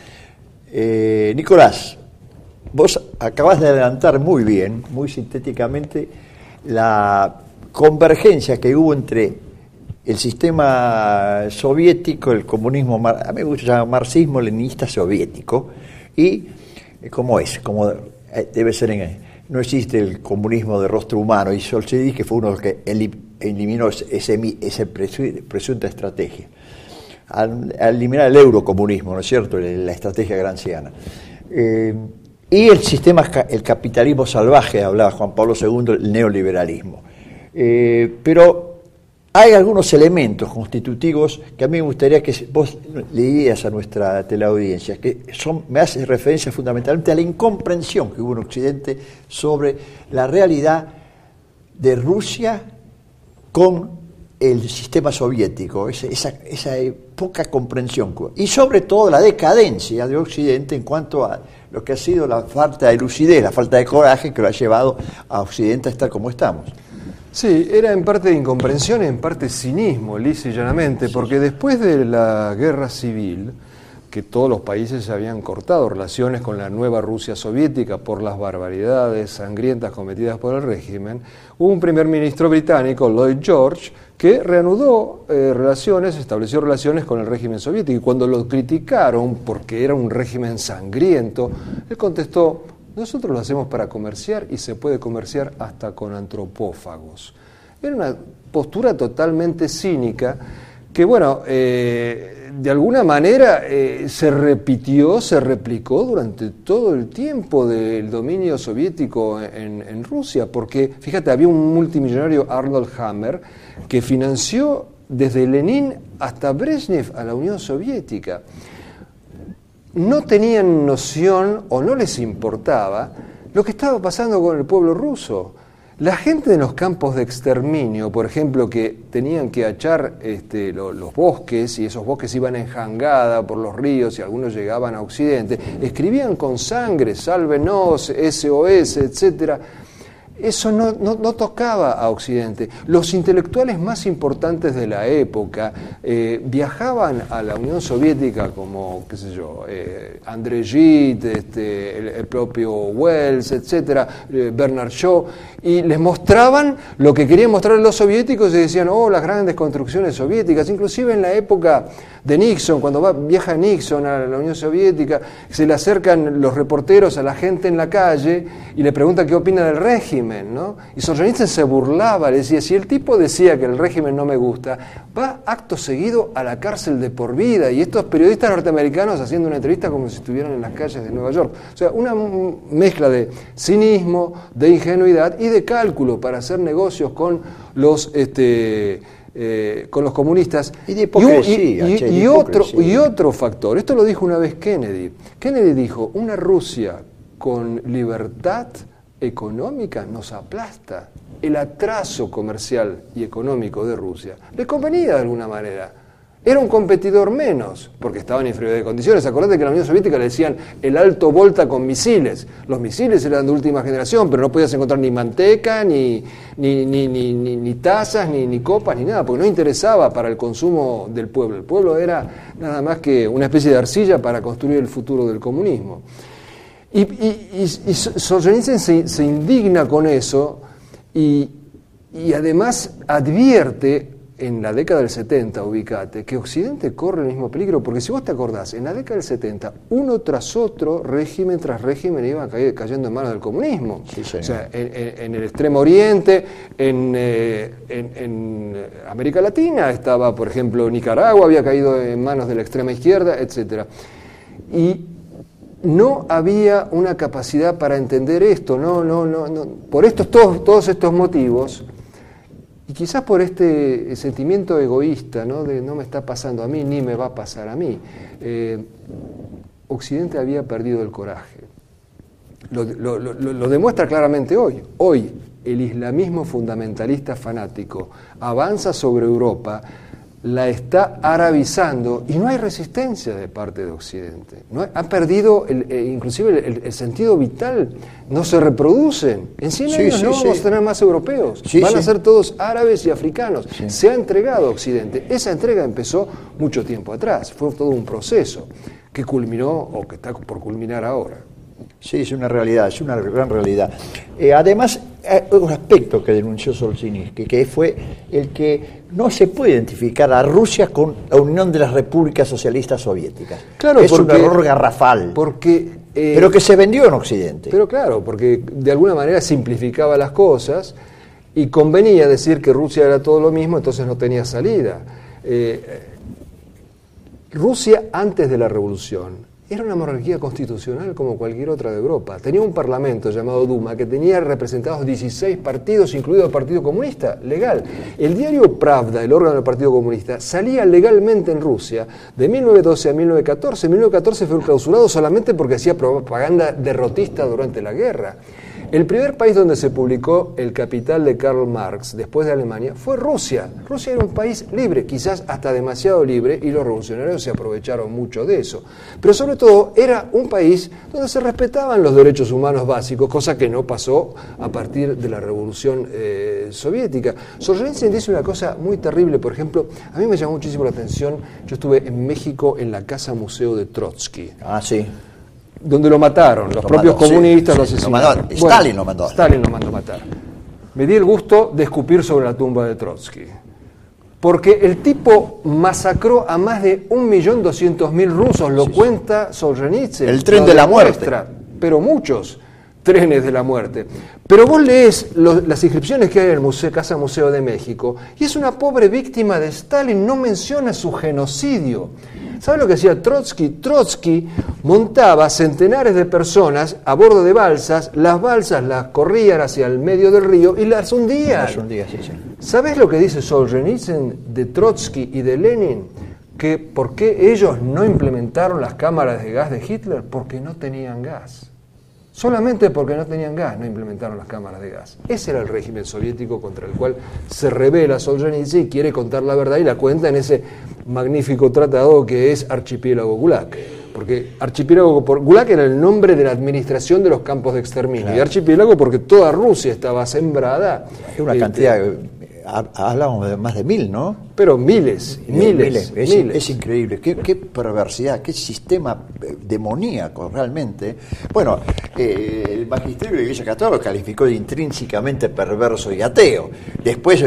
Eh, Nicolás, vos acabás de adelantar muy bien, muy sintéticamente, la convergencia que hubo entre el sistema soviético, el comunismo, a mí me gusta llamar marxismo-leninista soviético, y cómo es, como debe ser en... No existe el comunismo de rostro humano, y Solzhenitsyn, que fue uno de los que eliminó esa ese, ese presunta estrategia. Al, al eliminar el eurocomunismo, ¿no es cierto?, la estrategia gramsciana. Eh, y el sistema, el capitalismo salvaje, hablaba Juan Pablo segundo, el neoliberalismo. Eh, pero hay algunos elementos constitutivos que a mí me gustaría que vos leías a nuestra teleaudiencia, que son, me hace referencia fundamentalmente a la incomprensión que hubo en Occidente sobre la realidad de Rusia con el sistema soviético, esa, esa, esa poca comprensión, y sobre todo la decadencia de Occidente en cuanto a lo que ha sido la falta de lucidez, la falta de coraje que lo ha llevado a Occidente a estar como estamos. Sí, era en parte incomprensión y en parte cinismo, lisa y llanamente, sí, porque después de la guerra civil, que todos los países habían cortado relaciones con la nueva Rusia soviética por las barbaridades sangrientas cometidas por el régimen, hubo un primer ministro británico, Lloyd George, que reanudó eh, relaciones, estableció relaciones con el régimen soviético, y cuando lo criticaron porque era un régimen sangriento, él contestó: nosotros lo hacemos para comerciar y se puede comerciar hasta con antropófagos. Era una postura totalmente cínica que, bueno, eh, de alguna manera eh, se repitió, se replicó durante todo el tiempo del dominio soviético en, en Rusia, porque, fíjate, había un multimillonario, Arnold Hammer, que financió desde Lenin hasta Brezhnev a la Unión Soviética. No tenían noción o no les importaba lo que estaba pasando con el pueblo ruso. La gente en los campos de exterminio, por ejemplo, que tenían que achar este, lo, los bosques, y esos bosques iban en jangada por los ríos y algunos llegaban a Occidente, escribían con sangre, sálvenos, S O S, etcétera. Eso no, no, no tocaba a Occidente. Los intelectuales más importantes de la época eh, viajaban a la Unión Soviética, como, qué sé yo, eh, André Gide, este, el, el propio Wells, etcétera, eh, Bernard Shaw, y les mostraban lo que querían mostrar los soviéticos y decían: oh, las grandes construcciones soviéticas. Inclusive en la época de Nixon, cuando va, viaja Nixon a la Unión Soviética, se le acercan los reporteros a la gente en la calle y le preguntan qué opina del régimen, ¿no? Y Solzhenitsyn se burlaba, le decía: si el tipo decía que el régimen no me gusta, va acto seguido a la cárcel de por vida. Y estos periodistas norteamericanos haciendo una entrevista como si estuvieran en las calles de Nueva York. O sea, una mezcla de cinismo, de ingenuidad y de cálculo para hacer negocios con los este Eh, con los comunistas. Y de hipocresía. Y, y, che, y, de otro, hipocresía. y otro factor, esto lo dijo una vez Kennedy. Kennedy dijo: una Rusia con libertad económica nos aplasta. El atraso comercial y económico de Rusia le convenía de alguna manera. Era un competidor menos, porque estaba en inferioridad de condiciones. Acordate que en la Unión Soviética le decían el alto volta con misiles. Los misiles eran de última generación, pero no podías encontrar ni manteca, ni, ni, ni, ni, ni, ni tazas, ni, ni copas, ni nada, porque no interesaba para el consumo del pueblo. El pueblo era nada más que una especie de arcilla para construir el futuro del comunismo. Y, y, y, y Solzhenitsyn se, se indigna con eso y, y además advierte en la década del setenta, ubicate, que Occidente corre el mismo peligro, porque si vos te acordás, en la década del setenta, uno tras otro, régimen tras régimen, iban cayendo en manos del comunismo. Sí, sí. O sea, en, en, en el Extremo Oriente, en, eh, en, en América Latina, estaba, por ejemplo, Nicaragua, había caído en manos de la extrema izquierda, etcétera. Y no había una capacidad para entender esto, no, no, no, no. Por estos, todos, todos estos motivos, y quizás por este sentimiento egoísta, ¿no? De no me está pasando a mí, ni me va a pasar a mí, eh, Occidente había perdido el coraje. Lo, lo, lo, lo demuestra claramente hoy. Hoy el islamismo fundamentalista fanático avanza sobre Europa, la está arabizando y no hay resistencia de parte de Occidente. No hay, han perdido el, eh, inclusive el, el sentido vital, no se reproducen. En cien sí, años sí, no sí. vamos a tener más europeos, sí, van sí. a ser todos árabes y africanos. Sí. Se ha entregado a Occidente. Esa entrega empezó mucho tiempo atrás, fue todo un proceso que culminó o que está por culminar ahora. Sí, es una realidad, es una gran realidad. Eh, además, hay un aspecto que denunció Solzhenitsyn, que fue el que no se puede identificar a Rusia con la Unión de las Repúblicas Socialistas Soviéticas. Claro, es porque, un error garrafal, porque, eh, pero que se vendió en Occidente. Pero claro, porque de alguna manera simplificaba las cosas y convenía decir que Rusia era todo lo mismo, entonces no tenía salida. Eh, Rusia, antes de la revolución, era una monarquía constitucional como cualquier otra de Europa. Tenía un parlamento llamado Duma que tenía representados dieciséis partidos, incluido el Partido Comunista, legal. El diario Pravda, el órgano del Partido Comunista, salía legalmente en Rusia de mil novecientos doce a mil novecientos catorce. En mil novecientos catorce fue clausurado solamente porque hacía propaganda derrotista durante la guerra. El primer país donde se publicó El Capital de Karl Marx, después de Alemania, fue Rusia. Rusia era un país libre, quizás hasta demasiado libre, y los revolucionarios se aprovecharon mucho de eso. Pero sobre todo, era un país donde se respetaban los derechos humanos básicos, cosa que no pasó a partir de la Revolución eh, Soviética. Solzhenitsyn dice una cosa muy terrible, por ejemplo, a mí me llamó muchísimo la atención, yo estuve en México en la Casa Museo de Trotsky. Ah, sí. Donde lo mataron, los lo propios mandó, comunistas sí, lo sí, asesinaron. lo mandó, Bueno, Stalin lo mandó. Stalin lo mandó a matar. Me di el gusto de escupir sobre la tumba de Trotsky. Porque el tipo masacró a más de un millón doscientos mil rusos, lo sí, cuenta Solzhenitsyn. El tren de la muerte. Pero muchos trenes de la muerte. Pero vos lees lo, las inscripciones que hay en el museo, Casa Museo de México, y es una pobre víctima de Stalin, no menciona su genocidio. ¿Sabe lo que hacía Trotsky? Trotsky montaba centenares de personas a bordo de balsas, las balsas las corrían hacia el medio del río y las hundían. Las hundía, sí, sí. ¿Sabes lo que dice Solzhenitsyn de Trotsky y de Lenin? Que ¿por qué ellos no implementaron las cámaras de gas de Hitler? Porque no tenían gas. Solamente porque no tenían gas no implementaron las cámaras de gas. Ese era el régimen soviético contra el cual se revela Solzhenitsyn y quiere contar la verdad y la cuenta en ese magnífico tratado que es Archipiélago Gulag. Porque Archipiélago por Gulag era el nombre de la administración de los campos de exterminio. Claro. Y Archipiélago porque toda Rusia estaba sembrada. Es una este, cantidad, hablábamos de más de mil, ¿no? Pero miles, miles, miles. Es, miles. es increíble, qué, qué perversidad, qué sistema demoníaco realmente. Bueno, eh, el magisterio de la Iglesia Católica lo calificó de intrínsecamente perverso y ateo. Después,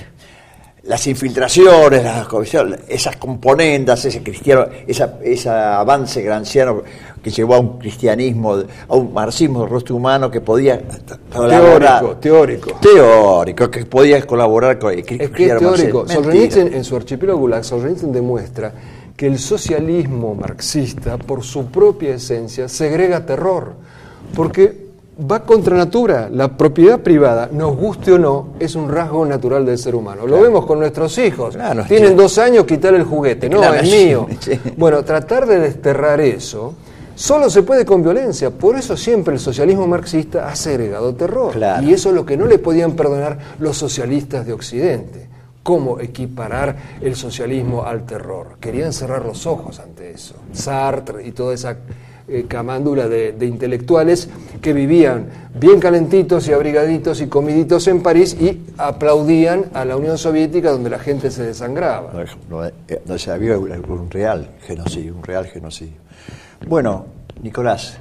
las infiltraciones, las, esas componendas, ese cristiano, esa, ese avance granciano que llevó a un cristianismo, a un marxismo del rostro humano que podía colaborar. Teórico, teórico. Teórico, que podía colaborar con... Es que es teórico. Solzhenitsyn, en su Archipiélago Gulag, Solzhenitsyn demuestra que el socialismo marxista, por su propia esencia, segrega terror. Porque va contra natura. La propiedad privada, nos guste o no, es un rasgo natural del ser humano. Lo claro. vemos con nuestros hijos. Claro, Tienen sí. dos años, quitar el juguete. No, claro, es mío. Sí. Bueno, tratar de desterrar eso solo se puede con violencia. Por eso siempre el socialismo marxista ha segregado terror. Claro. Y eso es lo que no le podían perdonar los socialistas de Occidente. ¿Cómo equiparar el socialismo al terror? Querían cerrar los ojos ante eso. Sartre y toda esa eh, camándula de, de intelectuales que vivían bien calentitos y abrigaditos y comiditos en París y aplaudían a la Unión Soviética donde la gente se desangraba. No, no, no se había un real genocidio, un real genocidio. Bueno, Nicolás,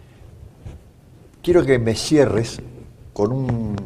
quiero que me cierres con un...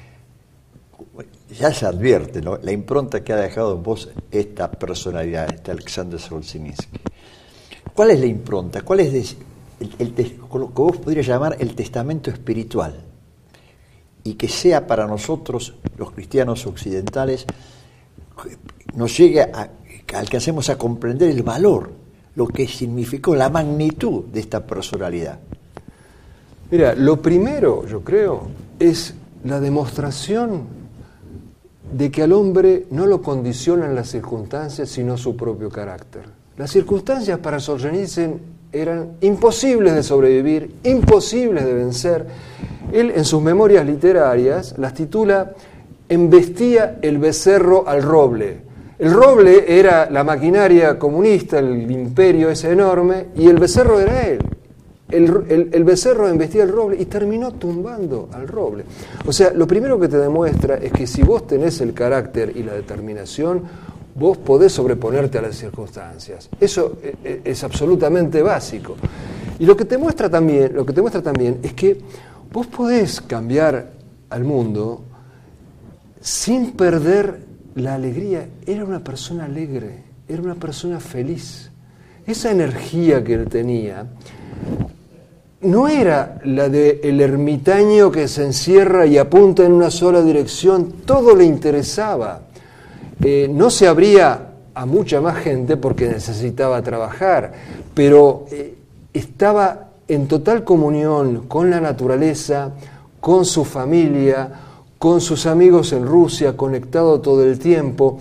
Ya se advierte, ¿no?, la impronta que ha dejado en vos esta personalidad, este Alexander Solzhenitsyn. ¿Cuál es la impronta? ¿Cuál es el, el, el, lo que vos podrías llamar el testamento espiritual? Y que sea para nosotros, los cristianos occidentales, nos llegue a que alcancemos a comprender el valor, lo que significó, la magnitud de esta personalidad. Mira, lo primero, yo creo, es la demostración de que al hombre no lo condicionan las circunstancias, sino su propio carácter. Las circunstancias para Solzhenitsyn eran imposibles de sobrevivir, imposibles de vencer. Él, en sus memorias literarias, las titula «Embestía el becerro al roble». El roble era la maquinaria comunista, el imperio ese enorme, y el becerro era él. El, el, el becerro embestía el roble y terminó tumbando al roble. O sea, lo primero que te demuestra es que si vos tenés el carácter y la determinación, vos podés sobreponerte a las circunstancias. Eso es, es absolutamente básico. Y lo que te muestra también, lo que te muestra también es que vos podés cambiar al mundo sin perder la alegría. Era una persona alegre, era una persona feliz. Esa energía que él tenía no era la del ermitaño que se encierra y apunta en una sola dirección, todo le interesaba. Eh, no se abría a mucha más gente porque necesitaba trabajar, pero eh, estaba en total comunión con la naturaleza, con su familia, con sus amigos en Rusia, conectado todo el tiempo.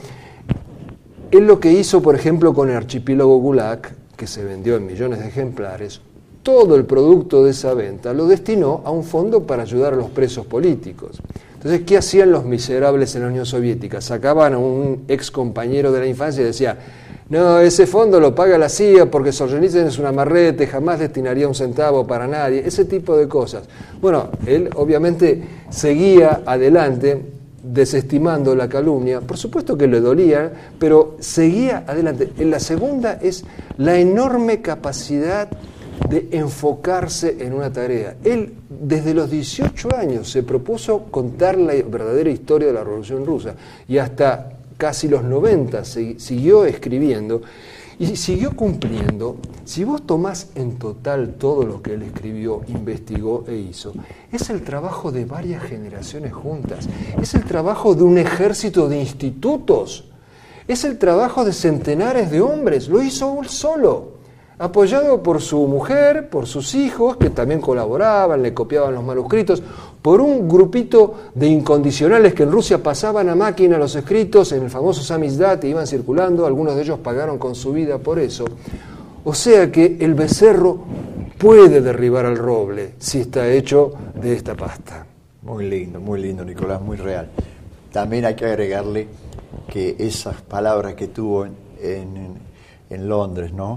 Él lo que hizo, por ejemplo, con el archipiélago Gulag, que se vendió en millones de ejemplares, todo el producto de esa venta lo destinó a un fondo para ayudar a los presos políticos. Entonces, ¿qué hacían los miserables en la Unión Soviética? Sacaban a un ex compañero de la infancia y decía: no, ese fondo lo paga la C I A porque Solzhenitsyn es un amarrete, jamás destinaría un centavo para nadie, ese tipo de cosas. Bueno, él obviamente seguía adelante, desestimando la calumnia, por supuesto que le dolía, pero seguía adelante. En la segunda es la enorme capacidad de enfocarse en una tarea. Él, desde los dieciocho años, se propuso contar la verdadera historia de la Revolución Rusa, y hasta casi los noventa siguió escribiendo y siguió cumpliendo. Si vos tomás en total todo lo que él escribió, investigó e hizo, es el trabajo de varias generaciones juntas, es el trabajo de un ejército de institutos, es el trabajo de centenares de hombres. Lo hizo él solo, apoyado por su mujer, por sus hijos, que también colaboraban, le copiaban los manuscritos, por un grupito de incondicionales que en Rusia pasaban a máquina los escritos en el famoso Samizdat e iban circulando. Algunos de ellos pagaron con su vida por eso. O sea que el becerro puede derribar al roble si está hecho de esta pasta. Muy lindo, muy lindo, Nicolás, muy real. También hay que agregarle que esas palabras que tuvo en, en, en Londres, ¿no?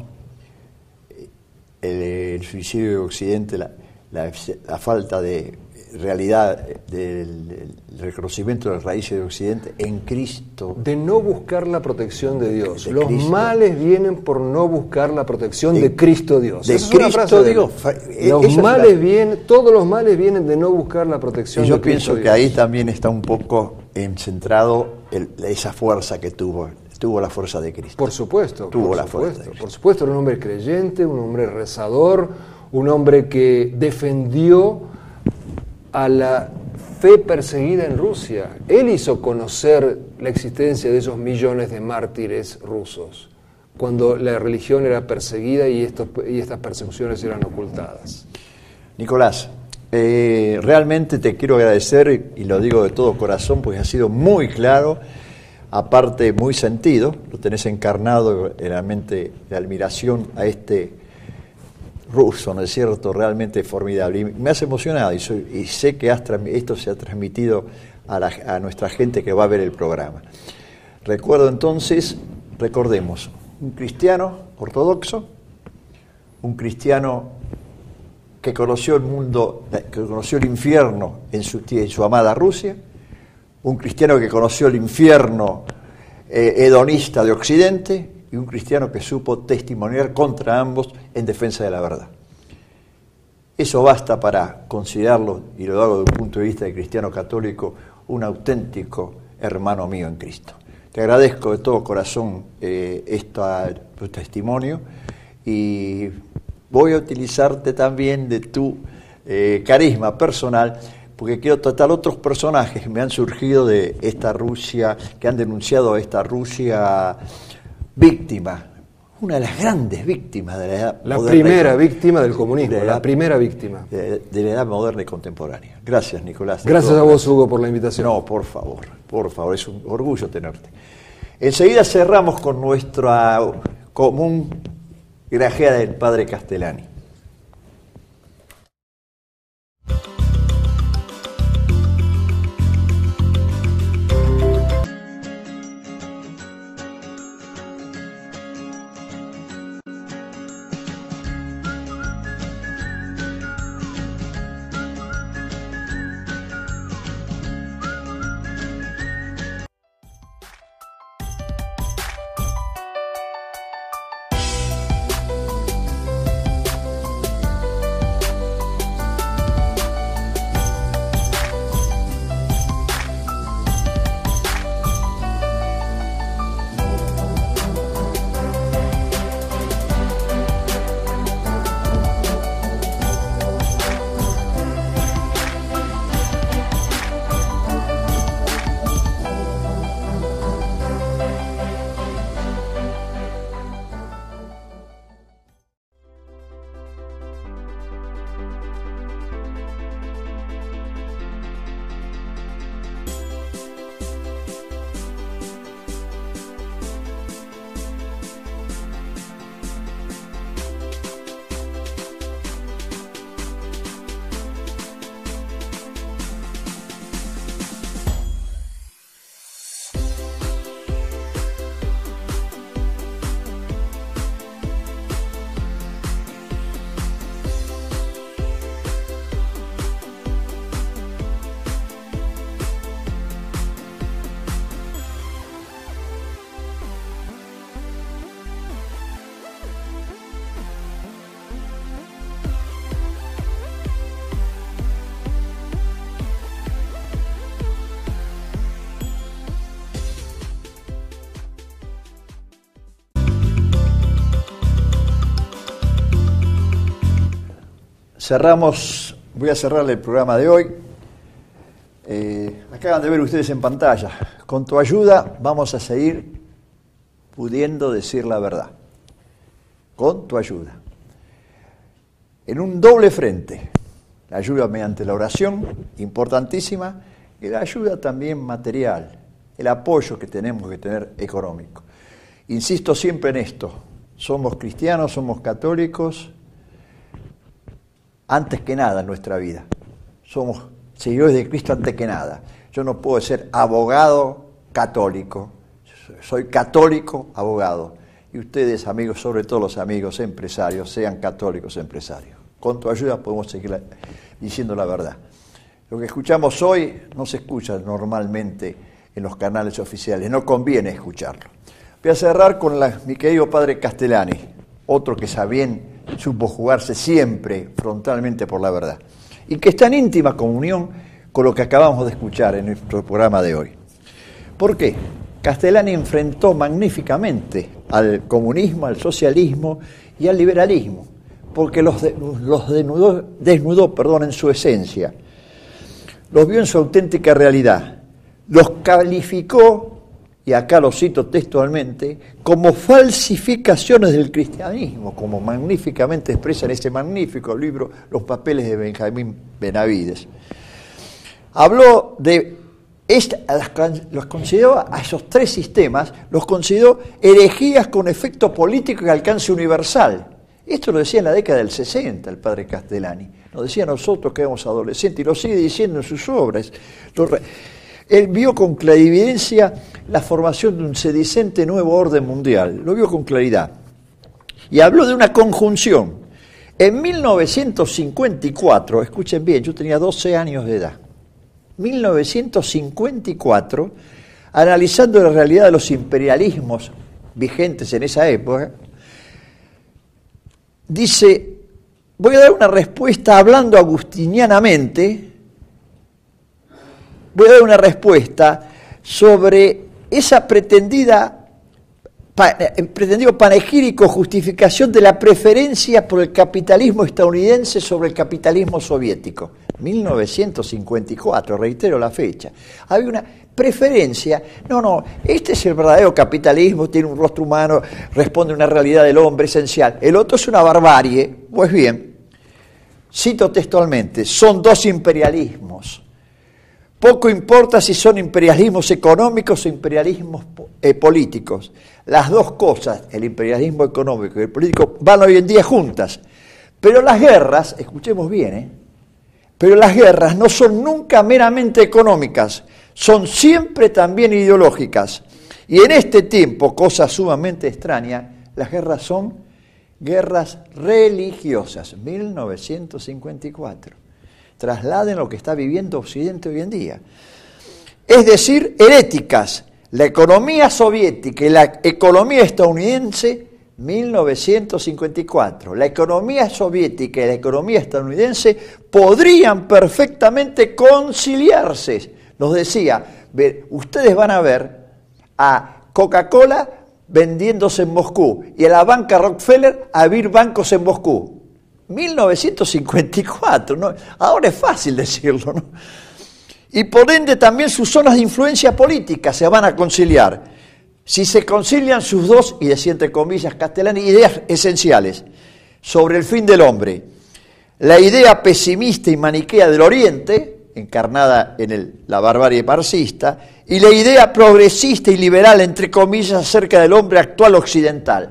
El, el suicidio de Occidente, la, la, la falta de realidad del, del reconocimiento de las raíces de Occidente en Cristo. De no buscar la protección de Dios. De Los Cristo. Males vienen por no buscar la protección de, de Cristo Dios. De Esa Cristo es una frase de Dios. él. Los Esa males la... vienen, todos los males vienen de no buscar la protección y yo de Cristo pienso Dios. que ahí también está un poco centrado el, esa fuerza que tuvo. Tuvo la fuerza de Cristo. Por supuesto. Tuvo por la supuesto, fuerza de Cristo. Por supuesto, era un hombre creyente, un hombre rezador, un hombre que defendió a la fe perseguida en Rusia. Él hizo conocer la existencia de esos millones de mártires rusos, cuando la religión era perseguida y, estos, y estas persecuciones eran ocultadas. Nicolás, eh, realmente te quiero agradecer, y lo digo de todo corazón, porque has sido muy claro, aparte muy sentido, lo tenés encarnado realmente de admiración a este ruso, ¿no es cierto?, realmente formidable. Y me has emocionado y, soy, y sé que has, esto se ha transmitido a, la, a nuestra gente que va a ver el programa. Recuerdo entonces, recordemos, un cristiano ortodoxo, un cristiano que conoció el mundo, que conoció el infierno en su, en su amada Rusia, un cristiano que conoció el infierno eh, hedonista de Occidente, y un cristiano que supo testimoniar contra ambos en defensa de la verdad. Eso basta para considerarlo, y lo hago desde un punto de vista de cristiano católico, un auténtico hermano mío en Cristo. Te agradezco de todo corazón eh, esta, tu testimonio, y voy a utilizarte también de tu eh, carisma personal, porque quiero tratar otros personajes que me han surgido de esta Rusia, que han denunciado a esta Rusia víctima, una de las grandes víctimas de la edad La moderna. primera víctima del comunismo, de la, la primera víctima. De, de la edad moderna y contemporánea. Gracias, Nicolás. Gracias a vos, Hugo, por la invitación. No, por favor, por favor, es un orgullo tenerte. Enseguida cerramos con nuestra común grajeada del Padre Castellani. cerramos, voy a cerrar el programa de hoy. Eh, acaban de ver ustedes en pantalla. Con tu ayuda vamos a seguir pudiendo decir la verdad. Con tu ayuda. En un doble frente. La ayuda mediante la oración, importantísima, y la ayuda también material, el apoyo que tenemos que tener económico. Insisto siempre en esto, somos cristianos, somos católicos, antes que nada en nuestra vida. Somos seguidores de Cristo antes que nada. Yo no puedo ser abogado católico, soy católico abogado. Y ustedes, amigos, sobre todo los amigos empresarios, sean católicos empresarios. Con tu ayuda podemos seguir diciendo la verdad. Lo que escuchamos hoy no se escucha normalmente en los canales oficiales, no conviene escucharlo. Voy a cerrar con la, mi querido padre Castellani, otro que sabien supo jugarse siempre frontalmente por la verdad, y que está en íntima comunión con lo que acabamos de escuchar en nuestro programa de hoy. ¿Por qué? Castellani enfrentó magníficamente al comunismo, al socialismo y al liberalismo, porque los, de, los desnudó, desnudó perdón, en su esencia, los vio en su auténtica realidad, los calificó, y acá lo cito textualmente, como falsificaciones del cristianismo, como magníficamente expresa en este magnífico libro Los papeles de Benjamín Benavides. Habló de, esta, los consideró a esos tres sistemas, los consideró herejías con efecto político y alcance universal. Esto lo decía en la década del sesenta el padre Castellani, lo decía nosotros que éramos adolescentes, y lo sigue diciendo en sus obras. Él vio con clarividencia la formación de un sedicente nuevo orden mundial, lo vio con claridad. Y habló de una conjunción. En mil novecientos cincuenta y cuatro, escuchen bien, yo tenía doce años de edad, mil novecientos cincuenta y cuatro, analizando la realidad de los imperialismos vigentes en esa época, dice, voy a dar una respuesta hablando agustinianamente, voy a dar una respuesta sobre esa pretendida, pa, pretendido panegírico justificación de la preferencia por el capitalismo estadounidense sobre el capitalismo soviético. mil novecientos cincuenta y cuatro, reitero la fecha. Había una preferencia, no, no, este es el verdadero capitalismo, tiene un rostro humano, responde a una realidad del hombre esencial. El otro es una barbarie. Pues bien, cito textualmente, son dos imperialismos. Poco importa si son imperialismos económicos o imperialismos eh, políticos. Las dos cosas, el imperialismo económico y el político, van hoy en día juntas. Pero las guerras, escuchemos bien, ¿eh? Pero las guerras no son nunca meramente económicas, son siempre también ideológicas. Y en este tiempo, cosa sumamente extraña, las guerras son guerras religiosas. mil novecientos cincuenta y cuatro. Trasladen lo que está viviendo Occidente hoy en día. Es decir, heréticas. La economía soviética y la economía estadounidense, mil novecientos cincuenta y cuatro. La economía soviética y la economía estadounidense podrían perfectamente conciliarse. Nos decía, ustedes van a ver a Coca-Cola vendiéndose en Moscú y a la banca Rockefeller a abrir bancos en Moscú. mil novecientos cincuenta y cuatro, ¿no? Ahora es fácil decirlo, ¿no? Y por ende también sus zonas de influencia política se van a conciliar. Si se concilian sus dos, y decía entre comillas Castellani, ideas esenciales sobre el fin del hombre, la idea pesimista y maniquea del Oriente, encarnada en el, la barbarie marxista, y la idea progresista y liberal, entre comillas, acerca del hombre actual occidental.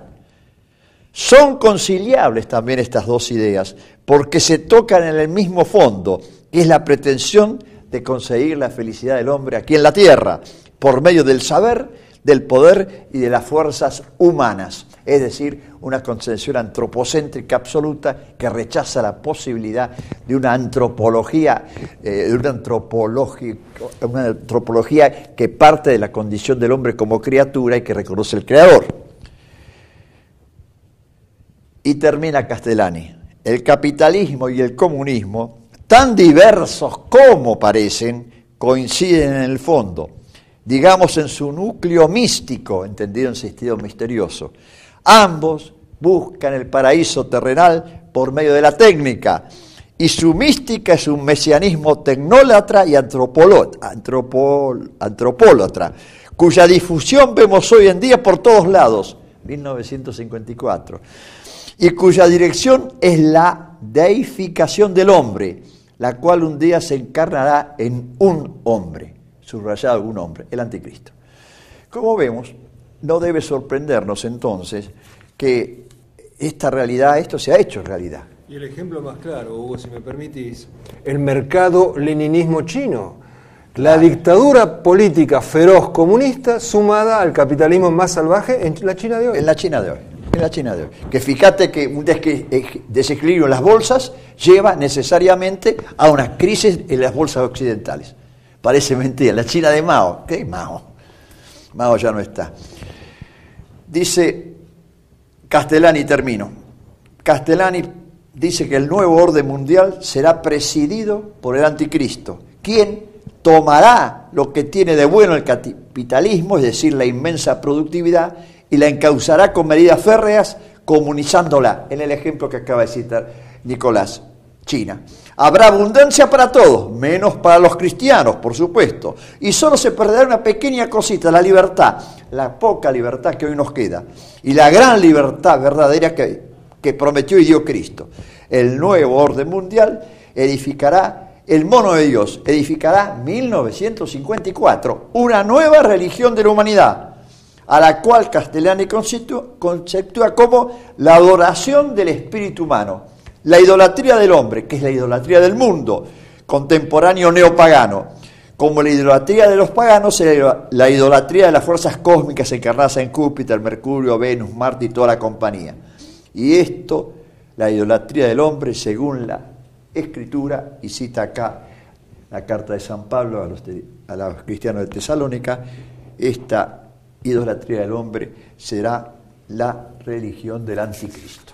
Son conciliables también estas dos ideas, porque se tocan en el mismo fondo, que es la pretensión de conseguir la felicidad del hombre aquí en la tierra, por medio del saber, del poder y de las fuerzas humanas. Es decir, una concepción antropocéntrica absoluta que rechaza la posibilidad de una antropología, eh, de una antropología, una antropología que parte de la condición del hombre como criatura y que reconoce el creador. Y termina Castellani. El capitalismo y el comunismo, tan diversos como parecen, coinciden en el fondo, digamos en su núcleo místico, entendido en sentido misterioso. Ambos buscan el paraíso terrenal por medio de la técnica y su mística es un mesianismo tecnólatra y antropolo, antropol, antropólatra, cuya difusión vemos hoy en día por todos lados, mil novecientos cincuenta y cuatro, y cuya dirección es la deificación del hombre, la cual un día se encarnará en un hombre, subrayado un hombre, el anticristo. Como vemos, no debe sorprendernos entonces que esta realidad, esto se ha hecho realidad. Y el ejemplo más claro, Hugo, si me permitís, el mercado leninismo chino, la dictadura política feroz comunista sumada al capitalismo más salvaje en la China de hoy. En la China de hoy, en la China de hoy. Que fíjate que un desequilibrio en las bolsas lleva necesariamente a una crisis en las bolsas occidentales. Parece mentira, la China de Mao, ¿qué Mao? Mao ya no está. Dice Castellani, termino, Castellani dice que el nuevo orden mundial será presidido por el anticristo, quien tomará lo que tiene de bueno el capitalismo, es decir, la inmensa productividad, y la encauzará con medidas férreas, comunizándola, en el ejemplo que acaba de citar Nicolás, China. Habrá abundancia para todos, menos para los cristianos, por supuesto, y solo se perderá una pequeña cosita, la libertad, la poca libertad que hoy nos queda, y la gran libertad verdadera que, que prometió y dio Cristo. El nuevo orden mundial edificará el mono de Dios, edificará mil novecientos cincuenta y cuatro, una nueva religión de la humanidad, a la cual Castellani conceptúa como la adoración del espíritu humano, la idolatría del hombre, que es la idolatría del mundo contemporáneo neopagano, como la idolatría de los paganos, la idolatría de las fuerzas cósmicas encarnadas en Júpiter, Mercurio, Venus, Marte y toda la compañía. Y esto, la idolatría del hombre, según la Escritura, y cita acá la carta de San Pablo a los, de, a los cristianos de Tesalónica, esta idolatría del hombre será la religión del anticristo.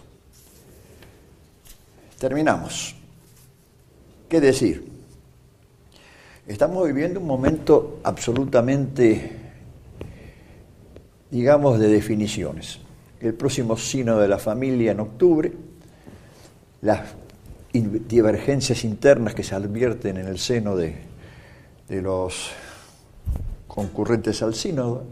Terminamos. ¿Qué decir? Estamos viviendo un momento absolutamente, digamos, de definiciones. El próximo sínodo de la familia en octubre, las divergencias internas que se advierten en el seno de, de los concurrentes al sínodo,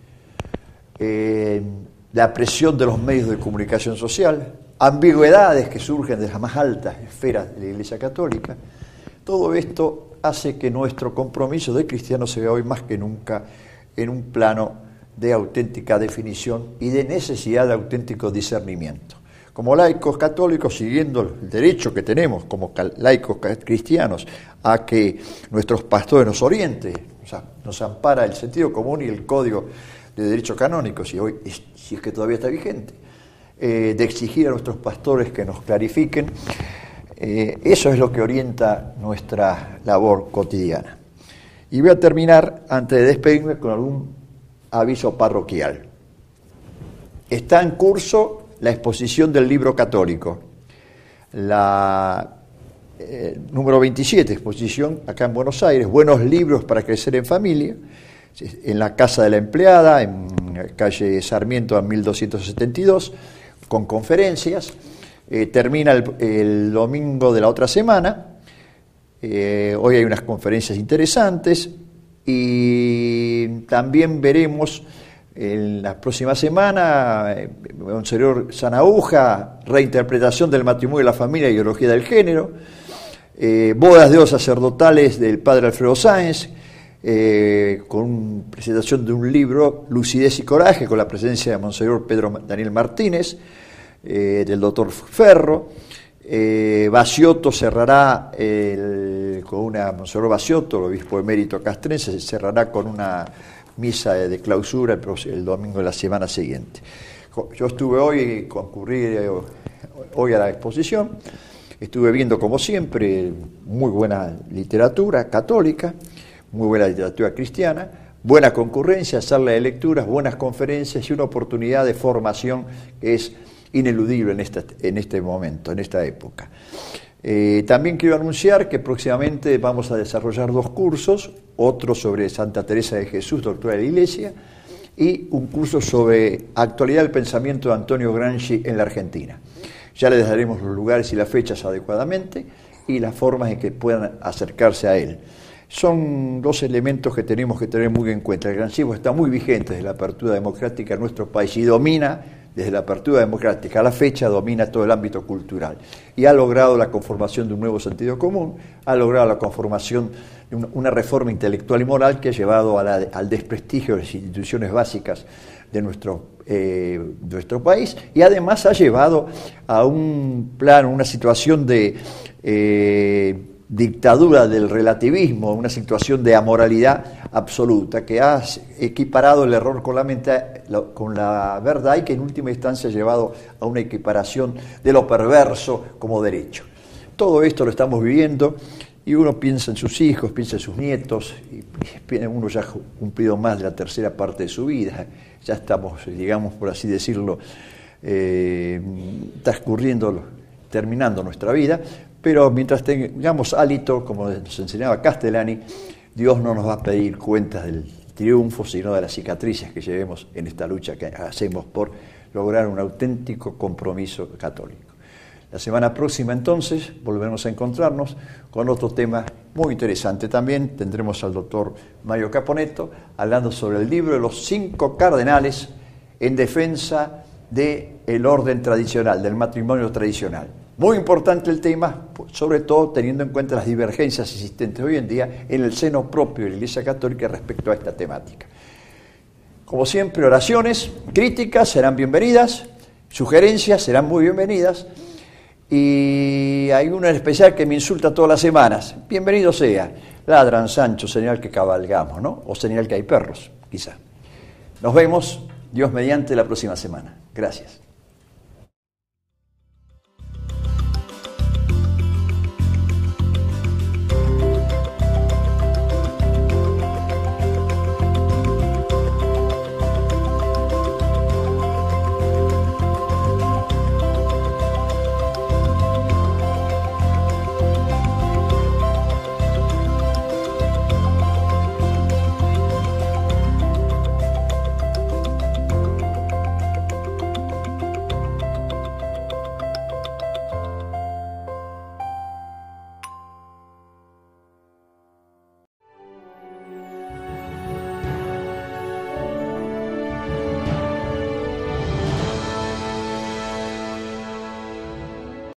eh, la presión de los medios de comunicación social, ambigüedades que surgen de las más altas esferas de la Iglesia Católica, todo esto hace que nuestro compromiso de cristianos se vea hoy más que nunca en un plano de auténtica definición y de necesidad de auténtico discernimiento. Como laicos católicos, siguiendo el derecho que tenemos como laicos cristianos a que nuestros pastores nos orienten, o sea, nos ampara el sentido común y el código de derecho canónico, si hoy, si es que todavía está vigente, eh, de exigir a nuestros pastores que nos clarifiquen, eh, eso es lo que orienta nuestra labor cotidiana. Y voy a terminar, antes de despedirme, con algún aviso parroquial. Está en curso la exposición del libro católico, la eh, número veintisiete, exposición acá en Buenos Aires, Buenos libros para crecer en familia, en la Casa de la Empleada, en calle Sarmiento a mil doscientos setenta y dos, con conferencias. Eh, termina el, el domingo de la otra semana. Eh, hoy hay unas conferencias interesantes y también veremos en la próxima semana, eh, Monseñor Sanauja, reinterpretación del matrimonio y la familia y ideología del género, eh, bodas de oro sacerdotales del padre Alfredo Sáenz, eh, con presentación de un libro, Lucidez y Coraje, con la presencia de Monseñor Pedro Daniel Martínez, eh, del doctor Ferro. Eh, Baciotto cerrará el, con una, Monseñor Baciotto, el obispo emérito castrense, cerrará con una misa de clausura el, el domingo de la semana siguiente. Yo estuve hoy, concurrí hoy a la exposición, estuve viendo como siempre muy buena literatura católica, muy buena literatura cristiana, buena concurrencia, sala de lecturas, buenas conferencias y una oportunidad de formación que es ineludible en, esta, en este momento, en esta época. Eh, también quiero anunciar que próximamente vamos a desarrollar dos cursos, otro sobre Santa Teresa de Jesús, doctora de la Iglesia, y un curso sobre actualidad del pensamiento de Antonio Gramsci en la Argentina. Ya les daremos los lugares y las fechas adecuadamente, y las formas en que puedan acercarse a él. Son dos elementos que tenemos que tener muy en cuenta. El grancismo está muy vigente desde la apertura democrática en nuestro país y domina, desde la apertura democrática a la fecha, domina todo el ámbito cultural. Y ha logrado la conformación de un nuevo sentido común, ha logrado la conformación de una, una reforma intelectual y moral que ha llevado a la, al desprestigio de las instituciones básicas de nuestro, eh, de nuestro país, y además ha llevado a un plan, una situación de eh, dictadura del relativismo, una situación de amoralidad absoluta que ha equiparado el error con la, mente, con la verdad y que en última instancia ha llevado a una equiparación de lo perverso como derecho. Todo esto lo estamos viviendo y uno piensa en sus hijos, piensa en sus nietos, y uno ya ha cumplido más de la tercera parte de su vida, ya estamos, digamos, por así decirlo, eh, transcurriendo, terminando nuestra vida, pero mientras tengamos hálito, como nos enseñaba Castellani, Dios no nos va a pedir cuentas del triunfo, sino de las cicatrices que llevemos en esta lucha que hacemos por lograr un auténtico compromiso católico. La semana próxima, entonces, volveremos a encontrarnos con otro tema muy interesante. También tendremos al doctor Mario Caponetto hablando sobre el libro de los cinco cardenales en defensa del orden tradicional, del matrimonio tradicional. Muy importante el tema, sobre todo teniendo en cuenta las divergencias existentes hoy en día en el seno propio de la Iglesia Católica respecto a esta temática. Como siempre, oraciones, críticas serán bienvenidas, sugerencias serán muy bienvenidas, y hay uno en especial que me insulta todas las semanas. Bienvenido sea. Ladran, Sancho, señal que cabalgamos, ¿no? O señal que hay perros, quizá. Nos vemos, Dios mediante, la próxima semana. Gracias.